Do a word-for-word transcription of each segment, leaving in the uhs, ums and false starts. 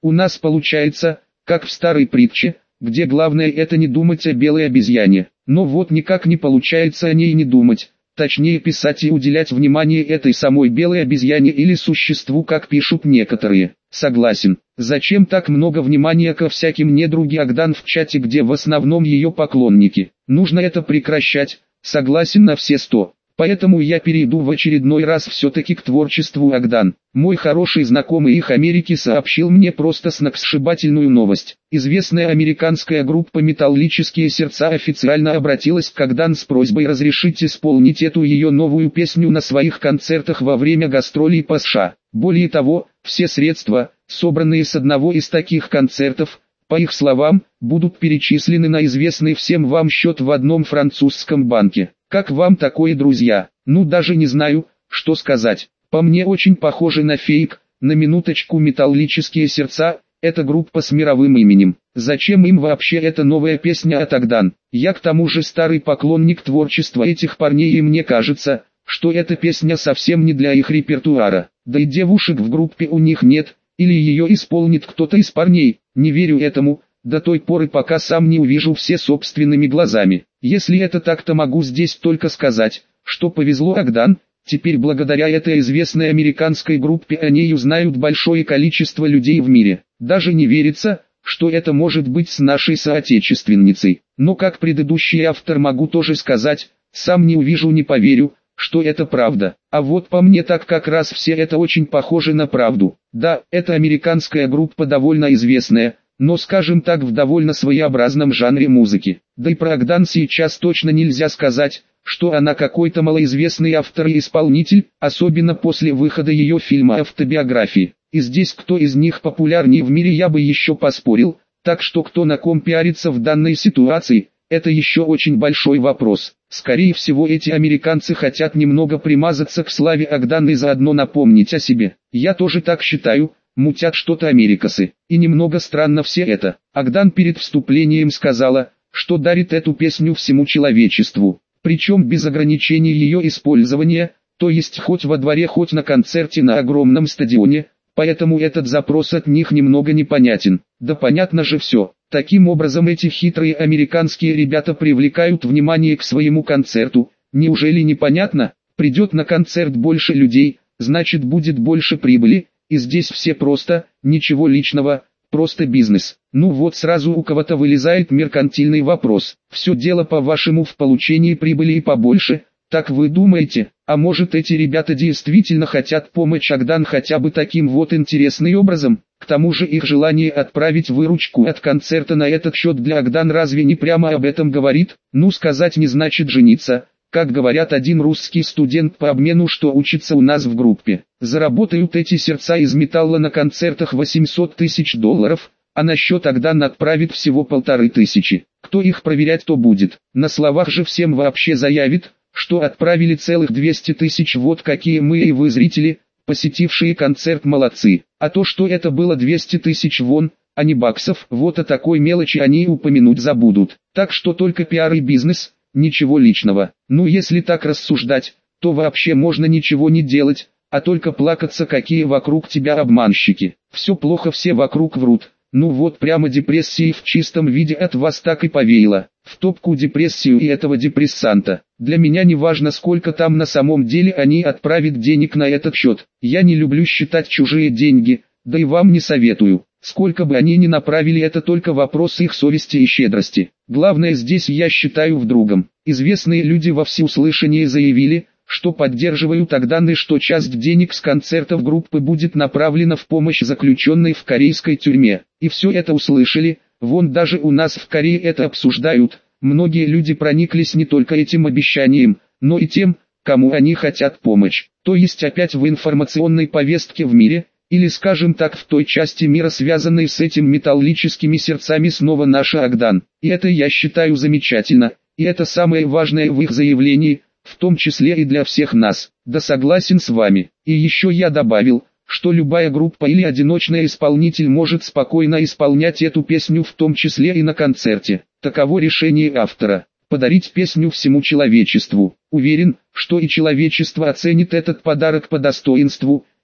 У нас получается, как в старой притче, где главное это не думать о белой обезьяне. Но вот никак не получается о ней не думать, точнее писать и уделять внимание этой самой белой обезьяне или существу, как пишут некоторые. Согласен, зачем так много внимания ко всяким недруги Агдан в чате, где в основном ее поклонники? Нужно это прекращать, согласен на все сто. Поэтому я перейду в очередной раз все-таки к творчеству Агдан. Мой хороший знакомый их Америки сообщил мне просто сногсшибательную новость. Известная американская группа «Металлические сердца» официально обратилась к Агдан с просьбой разрешить исполнить эту ее новую песню на своих концертах во время гастролей по США. Более того, все средства, собранные с одного из таких концертов, по их словам, будут перечислены на известный всем вам счет в одном французском банке. Как вам такое, друзья? Ну даже не знаю, что сказать. По мне очень похоже на фейк. На минуточку, «Металлические сердца» — это группа с мировым именем. Зачем им вообще эта новая песня от Агдан? Я к тому же старый поклонник творчества этих парней, и мне кажется, что эта песня совсем не для их репертуара. Да и девушек в группе у них нет, или ее исполнит кто-то из парней. Не верю этому, до той поры, пока сам не увижу все собственными глазами. Если это так, то могу здесь только сказать, что повезло Агдан. Теперь благодаря этой известной американской группе о ней узнают большое количество людей в мире. Даже не верится, что это может быть с нашей соотечественницей. Но как предыдущий автор могу тоже сказать, сам не увижу, не поверю, что это правда. А вот по мне так как раз все это очень похоже на правду. Да, это американская группа довольно известная, но скажем так, в довольно своеобразном жанре музыки. Да и про Агдан сейчас точно нельзя сказать, что она какой-то малоизвестный автор и исполнитель, особенно после выхода ее фильма автобиографии. И здесь кто из них популярнее в мире, я бы еще поспорил, так что кто на ком пиарится в данной ситуации, это еще очень большой вопрос. Скорее всего, эти американцы хотят немного примазаться к славе Агдан и заодно напомнить о себе. Я тоже так считаю. Мутят что-то америкосы. И немного странно все это. Агдан перед вступлением сказала, что дарит эту песню всему человечеству, причем без ограничений ее использования, то есть хоть во дворе, хоть на концерте на огромном стадионе, поэтому этот запрос от них немного непонятен. Да понятно же все. Таким образом эти хитрые американские ребята привлекают внимание к своему концерту. Неужели непонятно? Придет на концерт больше людей, значит будет больше прибыли. И здесь все просто, ничего личного, просто бизнес. Ну вот сразу у кого-то вылезает меркантильный вопрос. Все дело, по-вашему, в получении прибыли и побольше? Так вы думаете? А может, эти ребята действительно хотят помочь Агдан хотя бы таким вот интересным образом? К тому же их желание отправить выручку от концерта на этот счет для Агдан разве не прямо об этом говорит? Ну, сказать не значит жениться. Как говорят один русский студент по обмену, что учится у нас в группе. Заработают эти сердца из металла на концертах восемьсот тысяч долларов, а на счет Агдан отправит всего полторы тысячи. Кто их проверять то будет? На словах же всем вообще заявит, что отправили целых двести тысяч. Вот какие мы и вы, зрители, посетившие концерт, молодцы. А то, что это было двести тысяч вон, а не баксов, вот о такой мелочи они и упомянуть забудут. Так что только пиар и бизнес. Ничего личного. Ну если так рассуждать, то вообще можно ничего не делать, а только плакаться, какие вокруг тебя обманщики. Все плохо, все вокруг врут. Ну вот прямо депрессии в чистом виде от вас так и повеяло. В топку депрессию и этого депрессанта. Для меня не важно, сколько там на самом деле они отправят денег на этот счет. Я не люблю считать чужие деньги, да и вам не советую. Сколько бы они ни направили, это только вопрос их совести и щедрости. Главное здесь, я считаю, в другом. Известные люди во всеуслышание заявили, что поддерживают Агдан и что часть денег с концертов группы будет направлена в помощь заключенной в корейской тюрьме. И все это услышали, вон даже у нас в Корее это обсуждают. Многие люди прониклись не только этим обещанием, но и тем, кому они хотят помочь. То есть опять в информационной повестке в мире, или скажем так в той части мира, связанной с этим металлическими сердцами, снова наша Агдан. И это я считаю замечательно, и это самое важное в их заявлении, в том числе и для всех нас. Да, согласен с вами. И еще я добавил, что любая группа или одиночный исполнитель может спокойно исполнять эту песню, в том числе и на концерте. Таково решение автора. Подарить песню всему человечеству. Уверен, что и человечество оценит этот подарок по достоинству.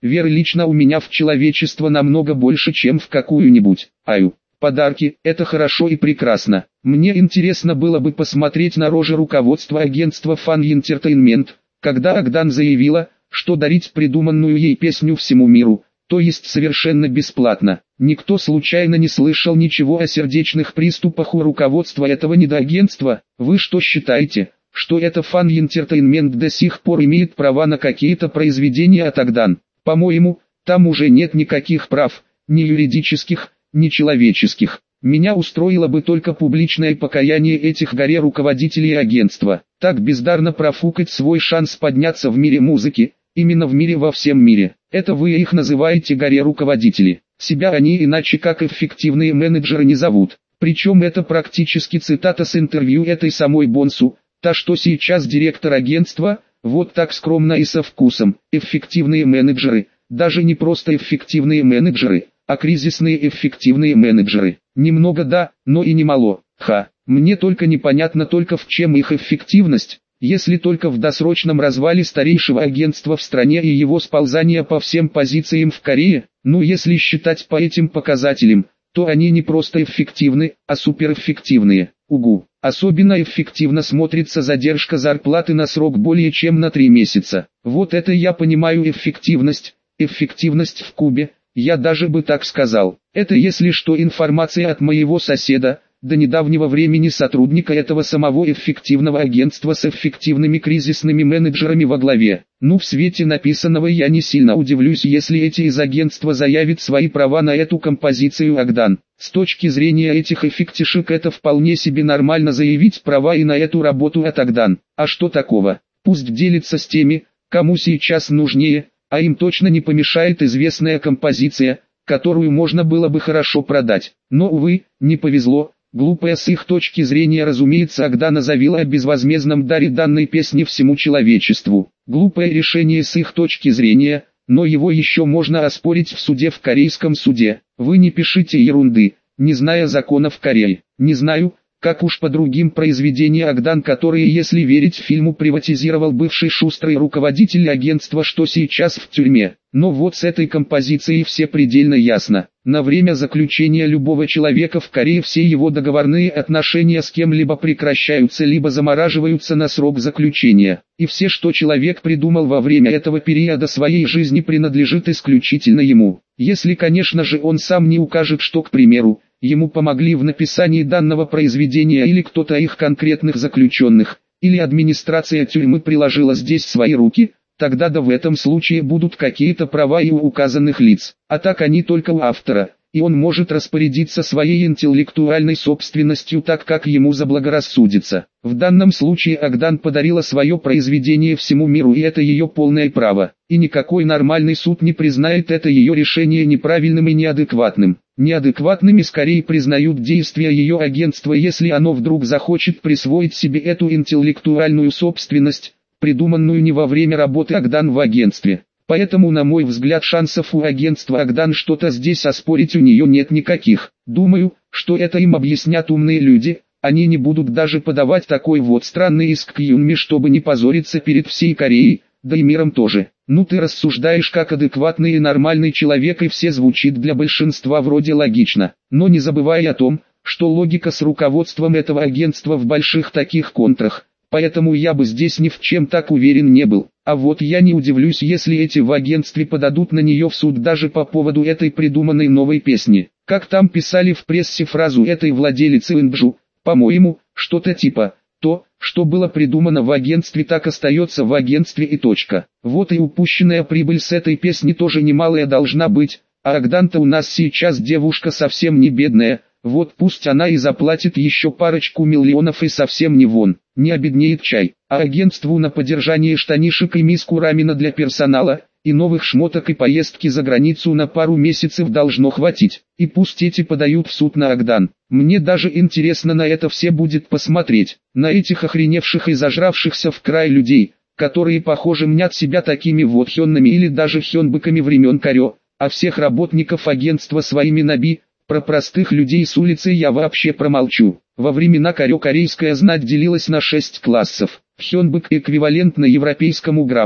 веры лично у меня в человечество намного больше, чем в какую-нибудь аю. Подарки – это хорошо и прекрасно. Мне интересно было бы посмотреть на рожи руководства агентства Fun Entertainment, когда Агдан заявила, что дарить придуманную ей песню всему миру, то есть совершенно бесплатно. Никто случайно не слышал ничего о сердечных приступах у руководства этого недоагентства. Вы что считаете, что это Fun Entertainment до сих пор имеет права на какие-то произведения от Агдан? По-моему, там уже нет никаких прав, ни юридических, ни человеческих. Меня устроило бы только публичное покаяние этих горе руководителей агентства. Так бездарно профукать свой шанс подняться в мире музыки, именно в мире во всем мире. Это вы их называете горе руководители. Себя они иначе как эффективные менеджеры не зовут. Причем это практически цитата с интервью этой самой Бонсу, та что сейчас директор агентства, вот так скромно и со вкусом. Эффективные менеджеры, даже не просто эффективные менеджеры, а кризисные эффективные менеджеры. Немного да, но и немало. Ха, мне только непонятно только в чем их эффективность, если только в досрочном развале старейшего агентства в стране и его сползания по всем позициям в Корее. Ну если считать по этим показателям, то они не просто эффективны, а суперэффективные. Угу. Особенно эффективно смотрится задержка зарплаты на срок более чем на три месяца. Вот это я понимаю эффективность, эффективность в кубе. Я даже бы так сказал. Это если что информация от моего соседа, до недавнего времени сотрудника этого самого эффективного агентства с эффективными кризисными менеджерами во главе. Ну в свете написанного я не сильно удивлюсь, если эти из агентства заявят свои права на эту композицию Агдан. С точки зрения этих эффектишек это вполне себе нормально заявить права и на эту работу от Агдан. А что такого? Пусть делится с теми, кому сейчас нужнее. А им точно не помешает известная композиция, которую можно было бы хорошо продать. Но, увы, не повезло. Глупая с их точки зрения, разумеется, Агдан заявила о безвозмездном даре данной песни всему человечеству. Глупое решение с их точки зрения, но его еще можно оспорить в суде, в корейском суде. Вы не пишите ерунды, не зная законов Кореи. Не знаю, как уж по другим произведениям Агдан, которые, если верить фильму, приватизировал бывший шустрый руководитель агентства, что сейчас в тюрьме. Но вот с этой композицией все предельно ясно. На время заключения любого человека в Корее все его договорные отношения с кем-либо прекращаются либо замораживаются на срок заключения. И все, что человек придумал во время этого периода своей жизни, принадлежит исключительно ему. Если, конечно же, он сам не укажет, что, к примеру, ему помогли в написании данного произведения или кто-то их конкретных заключенных, или администрация тюрьмы приложила здесь свои руки, тогда да в этом случае будут какие-то права и у указанных лиц, а так они только у автора, и он может распорядиться своей интеллектуальной собственностью так, как ему заблагорассудится. В данном случае Агдан подарила свое произведение всему миру, и это ее полное право, и никакой нормальный суд не признает это ее решение неправильным и неадекватным. Неадекватными скорее признают действия ее агентства, если оно вдруг захочет присвоить себе эту интеллектуальную собственность, придуманную не во время работы Агдан в агентстве. Поэтому, на мой взгляд, шансов у агентства Агдан что-то здесь оспорить у нее нет никаких. Думаю, что это им объяснят умные люди, они не будут даже подавать такой вот странный иск к Юнми, чтобы не позориться перед всей Кореей, да и миром тоже. Ну ты рассуждаешь как адекватный и нормальный человек, и все звучит для большинства вроде логично. Но не забывай о том, что логика с руководством этого агентства в больших таких контрах. Поэтому я бы здесь ни в чем так уверен не был. А вот я не удивлюсь, если эти в агентстве подадут на нее в суд даже по поводу этой придуманной новой песни. Как там писали в прессе фразу этой владелицы Инджу, по-моему, что-то типа «то, что было придумано в агентстве, так остается в агентстве и точка». Вот и упущенная прибыль с этой песни тоже немалая должна быть, а Агдан-то у нас сейчас девушка совсем не бедная. Вот пусть она и заплатит еще парочку миллионов и совсем не вон, не обеднеет чай, а агентству на поддержание штанишек и миску рамена для персонала, и новых шмоток и поездки за границу на пару месяцев должно хватить. И пусть эти подают в суд на Агдан. Мне даже интересно на это все будет посмотреть, на этих охреневших и зажравшихся в край людей, которые похоже мнят себя такими вот хённами или даже хёнбыками времен Корё, а всех работников агентства своими наби. Про простых людей с улицы я вообще промолчу. Во времена Корё корейская знать делилась на шесть классов. Хёнбык эквивалентно европейскому графу,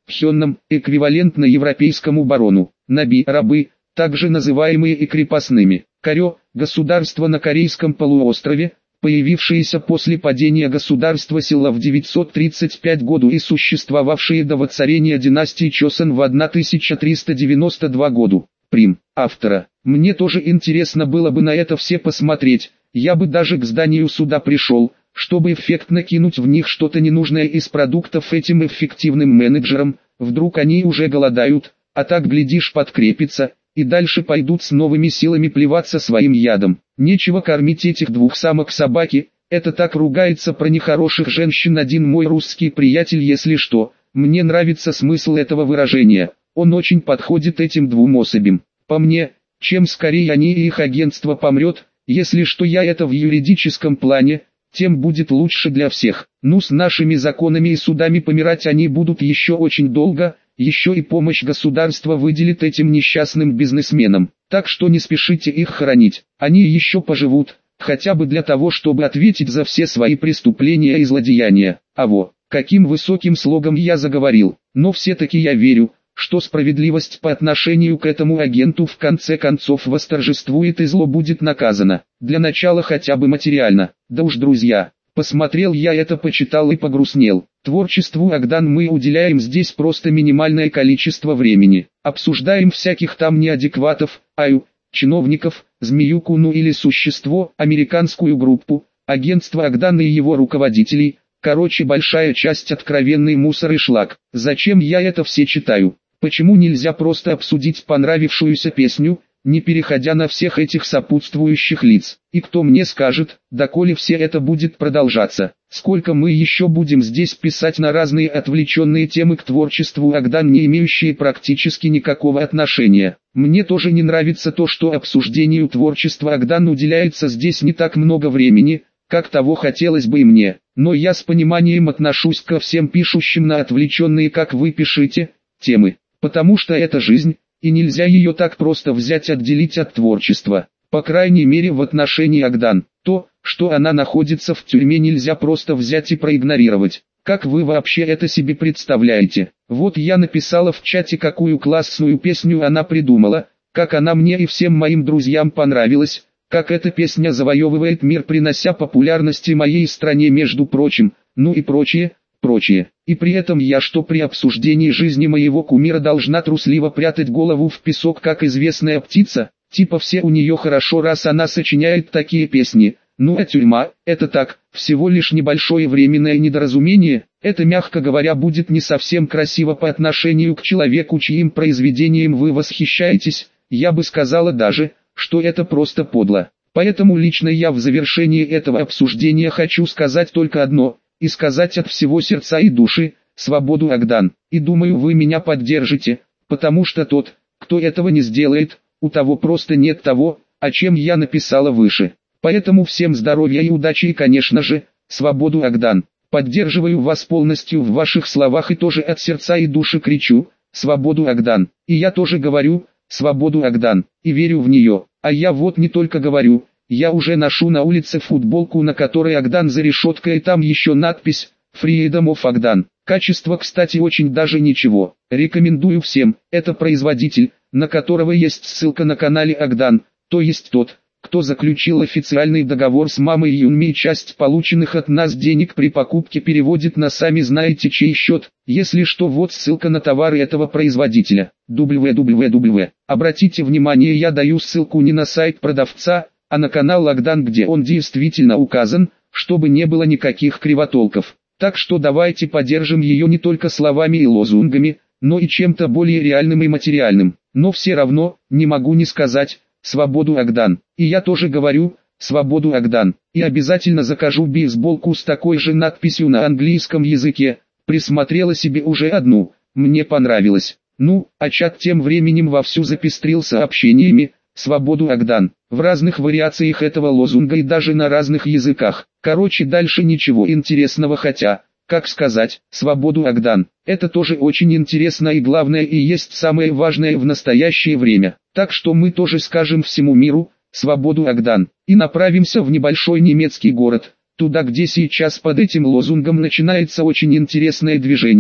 пхённом, эквивалентно европейскому барону. Наби – рабы, также называемые и крепостными. Корё – государство на Корейском полуострове, появившееся после падения государства Сила в девятьсот тридцать пятом году и существовавшее до воцарения династии Чосон в тысяча триста девяносто втором году. Прим. Автора. Мне тоже интересно было бы на это все посмотреть, я бы даже к зданию суда пришел, чтобы эффектно кинуть в них что-то ненужное из продуктов этим эффективным менеджерам, вдруг они уже голодают, а так глядишь подкрепятся, и дальше пойдут с новыми силами плеваться своим ядом. Нечего кормить этих двух самок собаки, это так ругается про нехороших женщин один мой русский приятель, если что, мне нравится смысл этого выражения, он очень подходит этим двум особям. По мне, чем скорее они и их агентство помрет, если что я это в юридическом плане, тем будет лучше для всех. Ну с нашими законами и судами помирать они будут еще очень долго, еще и помощь государства выделит этим несчастным бизнесменам. Так что не спешите их хоронить, они еще поживут, хотя бы для того, чтобы ответить за все свои преступления и злодеяния. А во, каким высоким слогом я заговорил, но все-таки я верю, что справедливость по отношению к этому агенту в конце концов восторжествует и зло будет наказано. Для начала хотя бы материально. Да уж, друзья, посмотрел я это, почитал и погрустнел. Творчеству Агдан мы уделяем здесь просто минимальное количество времени. Обсуждаем всяких там неадекватов, аю, чиновников, змеюку ну или существо, американскую группу, агентство Агдан и его руководителей. Короче, большая часть откровенный мусор и шлак. Зачем я это все читаю? Почему нельзя просто обсудить понравившуюся песню, не переходя на всех этих сопутствующих лиц? И кто мне скажет, доколе все это будет продолжаться? Сколько мы еще будем здесь писать на разные отвлеченные темы к творчеству Агдан, не имеющие практически никакого отношения? Мне тоже не нравится то, что обсуждению творчества Агдан уделяется здесь не так много времени, как того хотелось бы и мне. Но я с пониманием отношусь ко всем пишущим на отвлеченные, как вы пишете, темы. Потому что это жизнь, и нельзя ее так просто взять отделить от творчества. По крайней мере в отношении Агдан. То, что она находится в тюрьме, нельзя просто взять и проигнорировать. Как вы вообще это себе представляете? Вот я написала в чате, какую классную песню она придумала, как она мне и всем моим друзьям понравилась, как эта песня завоевывает мир, принося популярности моей стране, между прочим, ну и прочее, прочее. И при этом я что, при обсуждении жизни моего кумира должна трусливо прятать голову в песок, как известная птица? Типа все у нее хорошо, раз она сочиняет такие песни. Ну а тюрьма, это так, всего лишь небольшое временное недоразумение. Это, мягко говоря, будет не совсем красиво по отношению к человеку, чьим произведением вы восхищаетесь. Я бы сказала даже, что это просто подло. Поэтому лично я в завершении этого обсуждения хочу сказать только одно, и сказать от всего сердца и души: свободу Агдан. И думаю, вы меня поддержите, потому что тот, кто этого не сделает, у того просто нет того, о чем я написала выше. Поэтому всем здоровья и удачи и, конечно же, свободу Агдан. Поддерживаю вас полностью в ваших словах и тоже от сердца и души кричу: свободу Агдан. И я тоже говорю: свободу Агдан, и верю в нее. А я вот не только говорю, я уже ношу на улице футболку, на которой Агдан за решеткой, и там еще надпись «Freedom of Агдан». Качество, кстати, очень даже ничего. Рекомендую всем. Это производитель, на которого есть ссылка на канале Агдан, то есть тот, кто заключил официальный договор с мамой Юнми, и часть полученных от нас денег при покупке переводит на сами знаете чей счет. Если что, вот ссылка на товары этого производителя. дабл ю дабл ю дабл ю. Обратите внимание, я даю ссылку не на сайт продавца, а на канал Агдан, где он действительно указан, чтобы не было никаких кривотолков. Так что давайте поддержим ее не только словами и лозунгами, но и чем-то более реальным и материальным. Но все равно, не могу не сказать: свободу Агдан. И я тоже говорю: свободу Агдан. И обязательно закажу бейсболку с такой же надписью на английском языке. Присмотрела себе уже одну, мне понравилось. Ну, а чат тем временем вовсю запестрил сообщениями: свободу Агдан, в разных вариациях этого лозунга и даже на разных языках. Короче, дальше ничего интересного, хотя, как сказать, свободу Агдан. Это тоже очень интересно и главное и есть самое важное в настоящее время. Так что мы тоже скажем всему миру: свободу Агдан. И направимся в небольшой немецкий город, туда, где сейчас под этим лозунгом начинается очень интересное движение.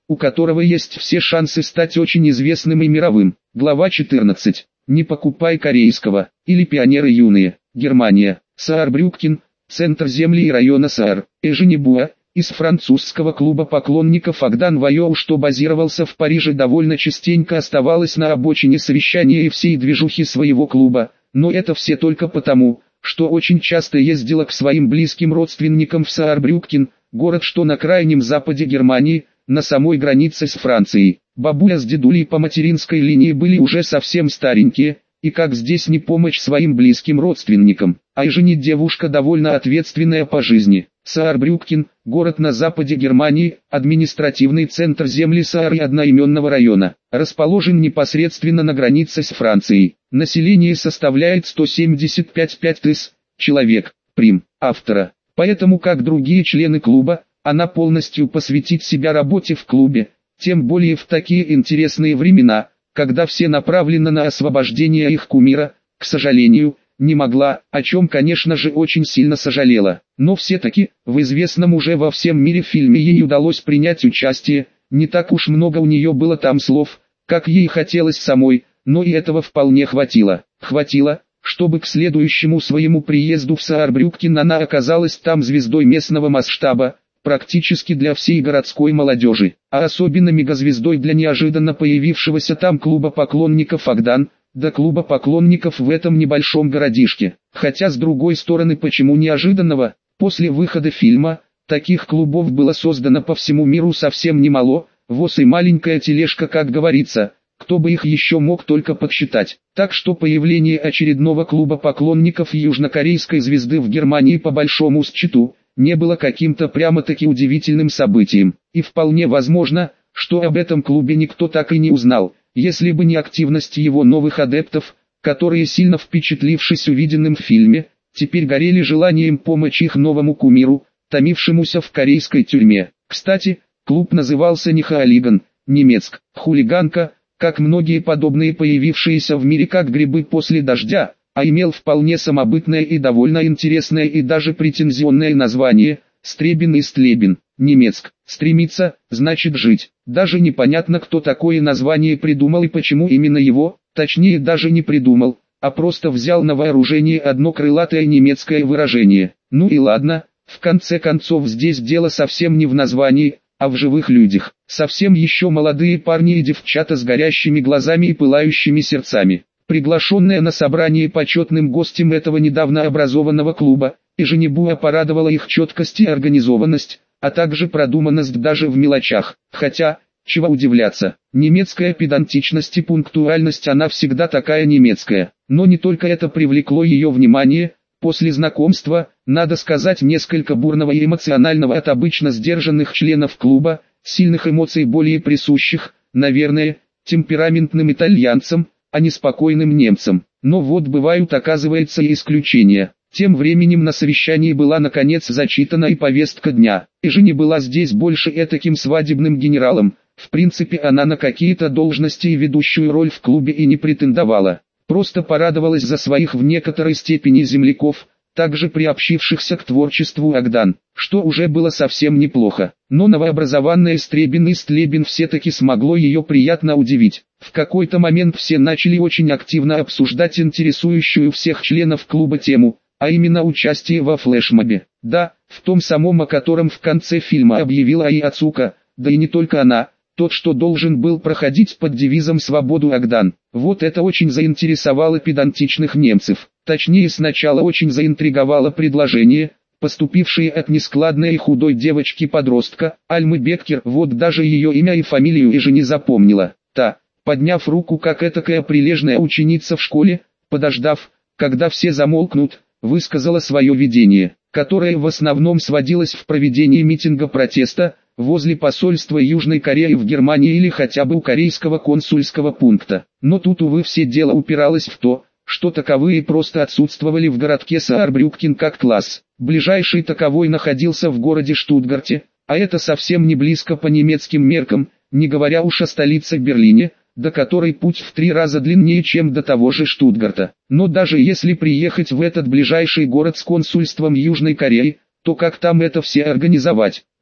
у которого есть все шансы стать очень известным и мировым. Глава четырнадцать. Не покупай корейского, или пионеры юные. Германия. Саарбрюккен, центр земли и района Саар. Эженебуа, из французского клуба поклонников Агдан Вайоу, что базировался в Париже, довольно частенько оставалась на обочине совещания и всей движухи своего клуба, но это все только потому, что очень часто ездила к своим близким родственникам в Саарбрюккен, город, что на крайнем западе Германии, на самой границе с Францией. Бабуля с дедулей по материнской линии были уже совсем старенькие, и как здесь не помочь своим близким родственникам, а и жене девушка довольно ответственная по жизни. Саарбрюккен, город на западе Германии, административный центр земли Саар и одноименного района, расположен непосредственно на границе с Францией. Население составляет сто семьдесят пять тысяч человек, прим. Автора. Поэтому, как другие члены клуба, она полностью посвятит себя работе в клубе, тем более в такие интересные времена, когда все направлены на освобождение их кумира, к сожалению, не могла, о чем, конечно же, очень сильно сожалела. Но все-таки, в известном уже во всем мире фильме ей удалось принять участие, не так уж много у нее было там слов, как ей хотелось самой, но и этого вполне хватило. Хватило, чтобы к следующему своему приезду в Саарбрюккен она оказалась там звездой местного масштаба, практически для всей городской молодежи, а особенно мегазвездой для неожиданно появившегося там клуба поклонников Агдан, до клуба поклонников в этом небольшом городишке. Хотя с другой стороны, почему неожиданного? После выхода фильма, таких клубов было создано по всему миру совсем немало, воз и маленькая тележка, как говорится, кто бы их еще мог только подсчитать. Так что появление очередного клуба поклонников южнокорейской звезды в Германии по большому счету, не было каким-то прямо-таки удивительным событием. И вполне возможно, что об этом клубе никто так и не узнал, если бы не активность его новых адептов, которые, сильно впечатлившись увиденным в фильме, теперь горели желанием помочь их новому кумиру, томившемуся в корейской тюрьме. Кстати, клуб назывался не Хаолиган, немецк, хулиганка, как многие подобные появившиеся в мире как грибы после дождя, а имел вполне самобытное и довольно интересное и даже претензионное название – Стребин и Стлебин, немецк. Стремиться, значит жить. Даже непонятно, кто такое название придумал и почему именно его, точнее даже не придумал, а просто взял на вооружение одно крылатое немецкое выражение. Ну и ладно, в конце концов здесь дело совсем не в названии, а в живых людях. Совсем еще молодые парни и девчата с горящими глазами и пылающими сердцами. Приглашенная на собрание почетным гостем этого недавно образованного клуба, Эженебуа порадовала их четкость и организованность, а также продуманность даже в мелочах. Хотя, чего удивляться, немецкая педантичность и пунктуальность, она всегда такая немецкая. Но не только это привлекло ее внимание. После знакомства, надо сказать, несколько бурного и эмоционального от обычно сдержанных членов клуба, сильных эмоций более присущих, наверное, темпераментным итальянцам, а не спокойным немцам. Но вот бывают, оказывается, и исключения. Тем временем на совещании была наконец зачитана и повестка дня. Эжени была здесь больше этаким свадебным генералом. В принципе, она на какие-то должности и ведущую роль в клубе и не претендовала. Просто порадовалась за своих в некоторой степени земляков, также приобщившихся к творчеству Агдан, что уже было совсем неплохо. Но новообразованная Стребин и Стлебин все-таки смогло ее приятно удивить. В какой-то момент все начали очень активно обсуждать интересующую всех членов клуба тему, а именно участие во флешмобе. Да, в том самом, о котором в конце фильма объявила Ай Ацука, да и не только она, тот, что должен был проходить под девизом «Свободу Агдан». Вот это очень заинтересовало педантичных немцев. Точнее, сначала очень заинтриговало предложение, поступившее от нескладной и худой девочки-подростка, Альмы Беккер. Вот даже ее имя и фамилию и же не запомнила. Та, подняв руку как этакая прилежная ученица в школе, подождав, когда все замолкнут, высказала свое видение, которое в основном сводилось в проведении митинга протеста возле посольства Южной Кореи в Германии или хотя бы у корейского консульского пункта. Но тут, увы, все дело упиралось в то, что таковые просто отсутствовали в городке Саарбрюккен как класс. Ближайший таковой находился в городе Штутгарте, а это совсем не близко по немецким меркам, не говоря уж о столице Берлине, до которой путь в три раза длиннее, чем до того же Штутгарта. Но даже если приехать в этот ближайший город с консульством Южной Кореи, то как там это все организовать?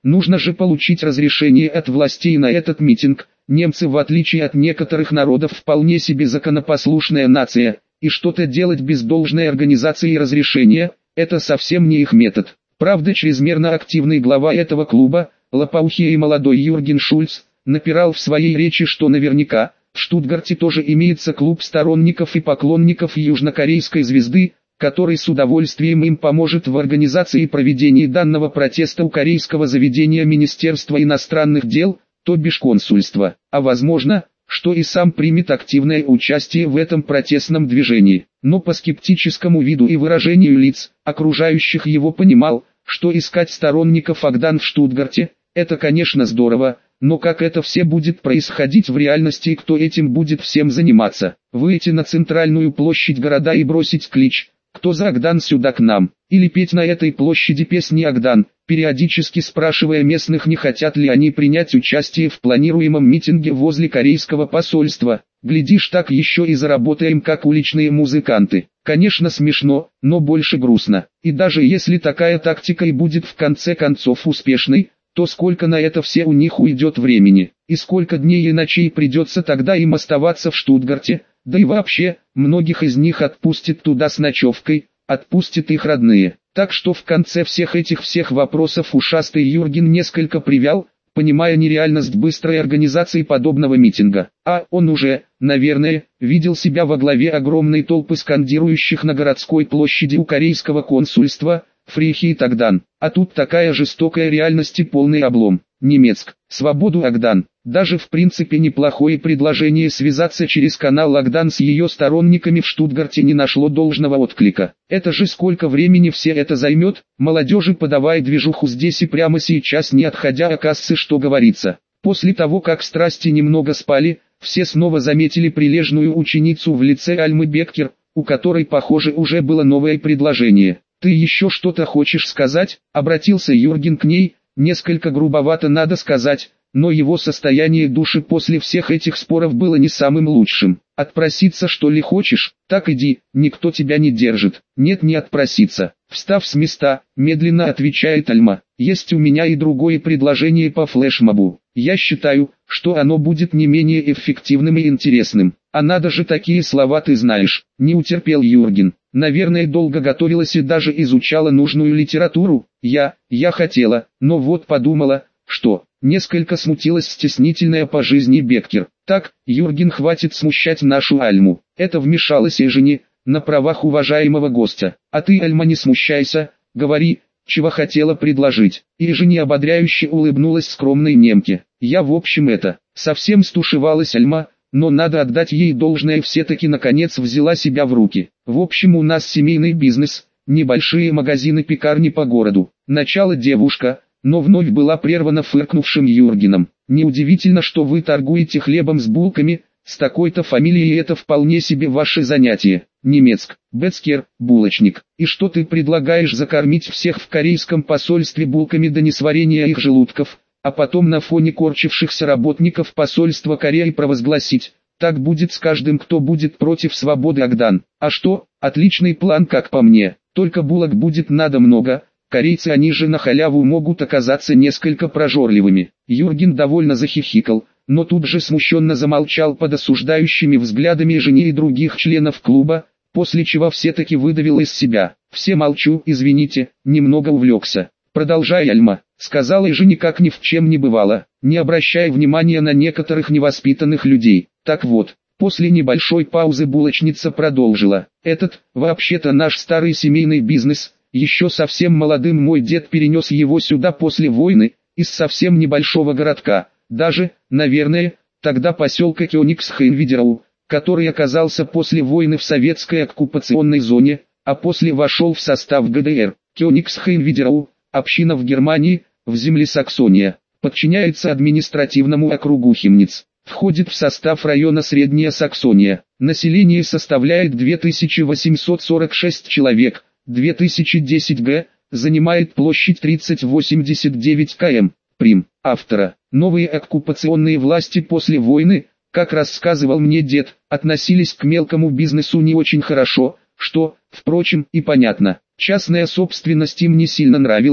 нужно же получить разрешение от властей на этот митинг. Немцы, в отличие от некоторых народов, вполне себе законопослушная нация, и что-то делать без должной организации и разрешения – это совсем не их метод. Правда, чрезмерно активный глава этого клуба, лопоухий и молодой Юрген Шульц, напирал в своей речи, что наверняка в Штутгарте тоже имеется клуб сторонников и поклонников южнокорейской звезды, который с удовольствием им поможет в организации и проведении данного протеста у корейского заведения Министерства иностранных дел, то бишь консульства, а возможно, что и сам примет активное участие в этом протестном движении. Но по скептическому виду и выражению лиц, окружающих его, понимал, что искать сторонников Агдан в Штутгарте – это, конечно, здорово, но как это все будет происходить в реальности и кто этим будет всем заниматься? Выйти на центральную площадь города и бросить клич «Кто за Агдан, сюда к нам?» Или петь на этой площади песни Агдан, периодически спрашивая местных, не хотят ли они принять участие в планируемом митинге возле корейского посольства. Глядишь, так еще и заработаем как уличные музыканты. Конечно, смешно, но больше грустно. И даже если такая тактика и будет в конце концов успешной, то сколько на это все у них уйдет времени, и сколько дней и ночей придется тогда им оставаться в Штутгарте, да и вообще, многих из них отпустит туда с ночевкой, отпустят их родные. Так что в конце всех этих всех вопросов ушастый Юрген несколько привял, понимая нереальность быстрой организации подобного митинга. А он уже, наверное, видел себя во главе огромной толпы скандирующих на городской площади у корейского консульства «Фрихи Агдан». А тут такая жестокая реальность и полный облом. Немецк, свободу Агдан. Даже в принципе неплохое предложение связаться через канал Агдан с ее сторонниками в Штутгарте не нашло должного отклика. Это же сколько времени все это займет, молодежи подавай движуху здесь и прямо сейчас, не отходя от кассы, что говорится. После того как страсти немного спали, все снова заметили прилежную ученицу в лице Альмы Беккер, у которой, похоже, уже было новое предложение. «Ты еще что-то хочешь сказать?» — обратился Юрген к ней, несколько грубовато надо сказать, но его состояние души после всех этих споров было не самым лучшим. «Отпроситься что ли хочешь? Так иди, никто тебя не держит». «Нет, не отпроситься». Встав с места, медленно отвечает Альма. «Есть у меня и другое предложение по флешмобу. Я считаю, что оно будет не менее эффективным и интересным». «А надо же, такие слова ты знаешь», — не утерпел Юрген. «Наверное, долго готовилась и даже изучала нужную литературу». «Я, я хотела, но вот подумала, что...» Несколько смутилась стеснительная по жизни Беккер. «Так, Юрген, хватит смущать нашу Альму». Это вмешалась Эжени, на правах уважаемого гостя. «А ты, Альма, не смущайся, говори, чего хотела предложить». Эжени ободряюще улыбнулась скромной немке. «Я в общем это...» Совсем стушевалась Альма, но надо отдать ей должное, все-таки наконец взяла себя в руки. «В общем, у нас семейный бизнес, небольшие магазины-пекарни по городу». Начало девушка, но вновь была прервана фыркнувшим Юргеном. «Неудивительно, что вы торгуете хлебом с булками, с такой-то фамилией, это вполне себе ваше занятие. Немецк, Бецкер, булочник. И что ты предлагаешь, закормить всех в корейском посольстве булками до несварения их желудков, а потом на фоне корчившихся работников посольства Кореи провозгласить: так будет с каждым, кто будет против свободы Агдан. А что, отличный план, как по мне, только булок будет надо много». Корейцы, они же на халяву могут оказаться несколько прожорливыми. Юрген довольно захихикал, но тут же смущенно замолчал под осуждающими взглядами Жени и других членов клуба, после чего все-таки выдавил из себя: «Все молчу, извините, немного увлекся». «Продолжай, Альма», — сказала Жени, как ни в чем не бывало, не обращая внимания на некоторых невоспитанных людей. «Так вот». После небольшой паузы булочница продолжила: «Этот, вообще-то наш старый семейный бизнес. Еще совсем молодым мой дед перенес его сюда после войны, из совсем небольшого городка, даже, наверное, тогда поселка Кёнигсхейм-Видерау, который оказался после войны в советской оккупационной зоне, а после вошел в состав ГДР. Кёнигсхейм-Видерау, община в Германии, в земле Саксония, подчиняется административному округу Химниц, входит в состав района Средняя Саксония. Население составляет две тысячи восемьсот сорок шесть человек. две тысячи десять га, занимает площадь тридцать восемьдесят девять километров. Прим. Автора. Новые оккупационные власти после войны, как рассказывал мне дед, относились к мелкому бизнесу не очень хорошо, что, впрочем, и понятно. Частная собственность им не сильно нравилась,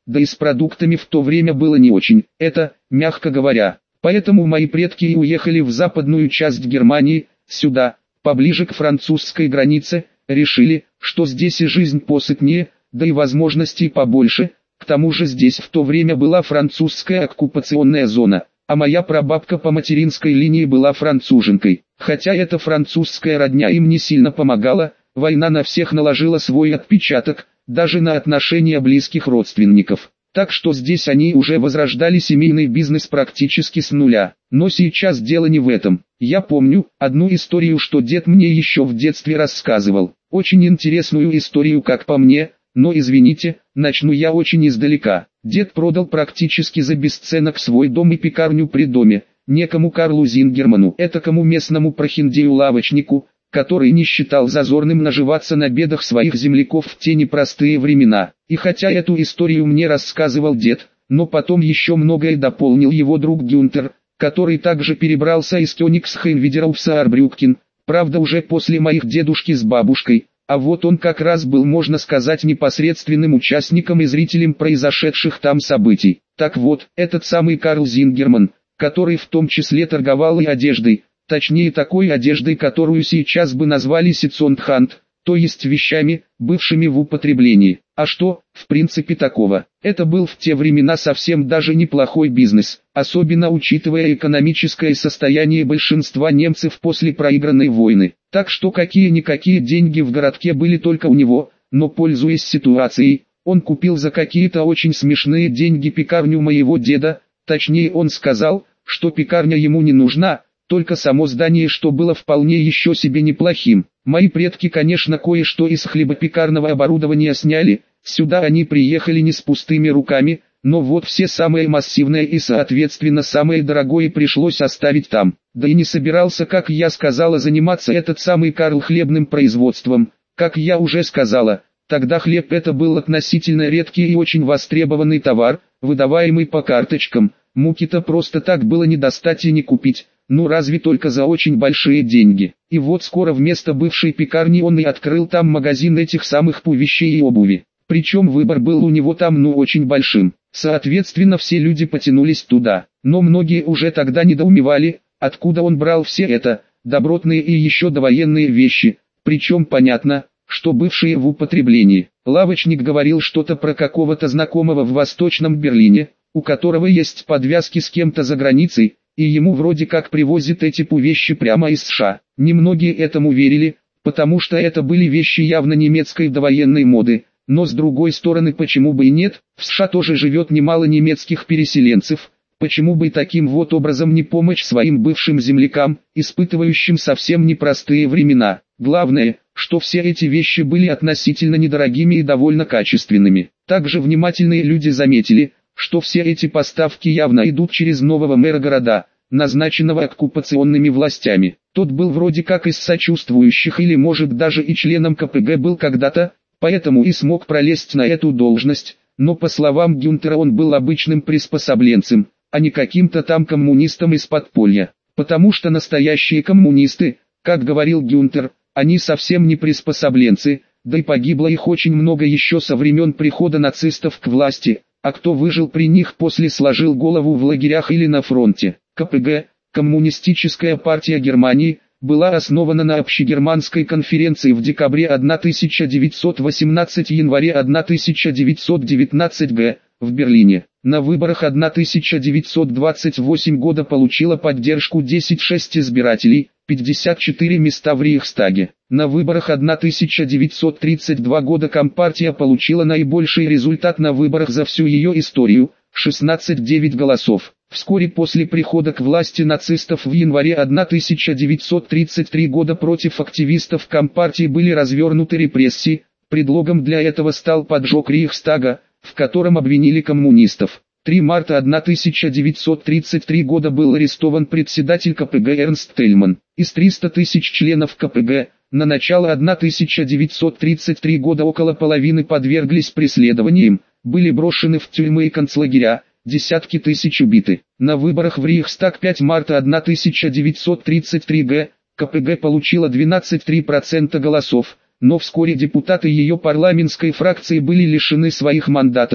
да и с продуктами в то время было не очень, это, мягко говоря. Поэтому мои предки и уехали в западную часть Германии, сюда, поближе к французской границе, решили, что здесь и жизнь посытнее, да и возможностей побольше. К тому же здесь в то время была французская оккупационная зона, а моя прабабка по материнской линии была француженкой. Хотя эта французская родня им не сильно помогала, война на всех наложила свой отпечаток, даже на отношения близких родственников. Так что здесь они уже возрождали семейный бизнес практически с нуля. Но сейчас дело не в этом. Я помню одну историю, что дед мне еще в детстве рассказывал. Очень интересную историю, как по мне, но извините, начну я очень издалека. Дед продал практически за бесценок свой дом и пекарню при доме, некому Карлу Зингерману, этакому местному прохиндею-лавочнику, который не считал зазорным наживаться на бедах своих земляков в те непростые времена. И хотя эту историю мне рассказывал дед, но потом еще многое дополнил его друг Гюнтер, который также перебрался из Кёнигсхейм в Саарбрюккен, правда уже после моих дедушки с бабушкой, а вот он как раз был, можно сказать, непосредственным участником и зрителем произошедших там событий. Так вот, этот самый Карл Зингерман, который в том числе торговал и одеждой, точнее такой одеждой, которую сейчас бы назвали секонд-ханд, то есть вещами, бывшими в употреблении. А что, в принципе такого? Это был в те времена совсем даже неплохой бизнес, особенно учитывая экономическое состояние большинства немцев после проигранной войны. Так что какие-никакие деньги в городке были только у него, но пользуясь ситуацией, он купил за какие-то очень смешные деньги пекарню моего деда, точнее он сказал, что пекарня ему не нужна, только само здание, что было вполне еще себе неплохим. Мои предки, конечно, кое-что из хлебопекарного оборудования сняли, сюда они приехали не с пустыми руками, но вот все самое массивное и соответственно самое дорогое пришлось оставить там. Да и не собирался, как я сказала, заниматься этот самый Карл хлебным производством. Как я уже сказала, тогда хлеб это был относительно редкий и очень востребованный товар, выдаваемый по карточкам. Муки-то просто так было не достать и не купить. Ну разве только за очень большие деньги. И вот скоро вместо бывшей пекарни он и открыл там магазин этих самых вещей и обуви. Причем выбор был у него там ну очень большим. Соответственно все люди потянулись туда. Но многие уже тогда недоумевали, откуда он брал все это, добротные и еще довоенные вещи. Причем понятно, что бывшие в употреблении. Лавочник говорил что-то про какого-то знакомого в Восточном Берлине, у которого есть подвязки с кем-то за границей, и ему вроде как привозят эти вещи прямо из США. Немногие этому верили, потому что это были вещи явно немецкой довоенной моды, но с другой стороны почему бы и нет, в США тоже живет немало немецких переселенцев, почему бы таким вот образом не помочь своим бывшим землякам, испытывающим совсем непростые времена. Главное, что все эти вещи были относительно недорогими и довольно качественными. Также внимательные люди заметили, что все эти поставки явно идут через нового мэра города, назначенного оккупационными властями. Тот был вроде как из сочувствующих или может даже и членом ка пэ гэ был когда-то, поэтому и смог пролезть на эту должность, но по словам Гюнтера он был обычным приспособленцем, а не каким-то там коммунистом из подполья. Потому что настоящие коммунисты, как говорил Гюнтер, они совсем не приспособленцы, да и погибло их очень много еще со времен прихода нацистов к власти. А кто выжил при них после сложил голову в лагерях или на фронте. ка пэ гэ, Коммунистическая партия Германии, была основана на общегерманской конференции в декабре тысяча девятьсот восемнадцатого январе тысяча девятьсот девятнадцатого г. в Берлине. На выборах тысяча девятьсот двадцать восьмого года получила поддержку десять целых шесть десятых избирателей, пятьдесят четыре места в Рейхстаге. На выборах тысяча девятьсот тридцать второго года Компартия получила наибольший результат на выборах за всю ее историю – шестнадцать целых девять десятых голосов. Вскоре после прихода к власти нацистов в январе тысяча девятьсот тридцать третьего года против активистов Компартии были развернуты репрессии, предлогом для этого стал поджог Рейхстага, в котором обвинили коммунистов. третьего марта тысяча девятьсот тридцать третьего года был арестован председатель ка пэ гэ Эрнст Тельман. Из триста тысяч членов ка пэ гэ, на начало тысяча девятьсот тридцать третьего года около половины подверглись преследованиям, были брошены в тюрьмы и концлагеря, десятки тысяч убиты. На выборах в Рейхстаг пятого марта тысяча девятьсот тридцать третьего года ка пэ гэ получила двенадцать целых три десятых процента голосов, но вскоре депутаты ее парламентской фракции были лишены своих мандатов,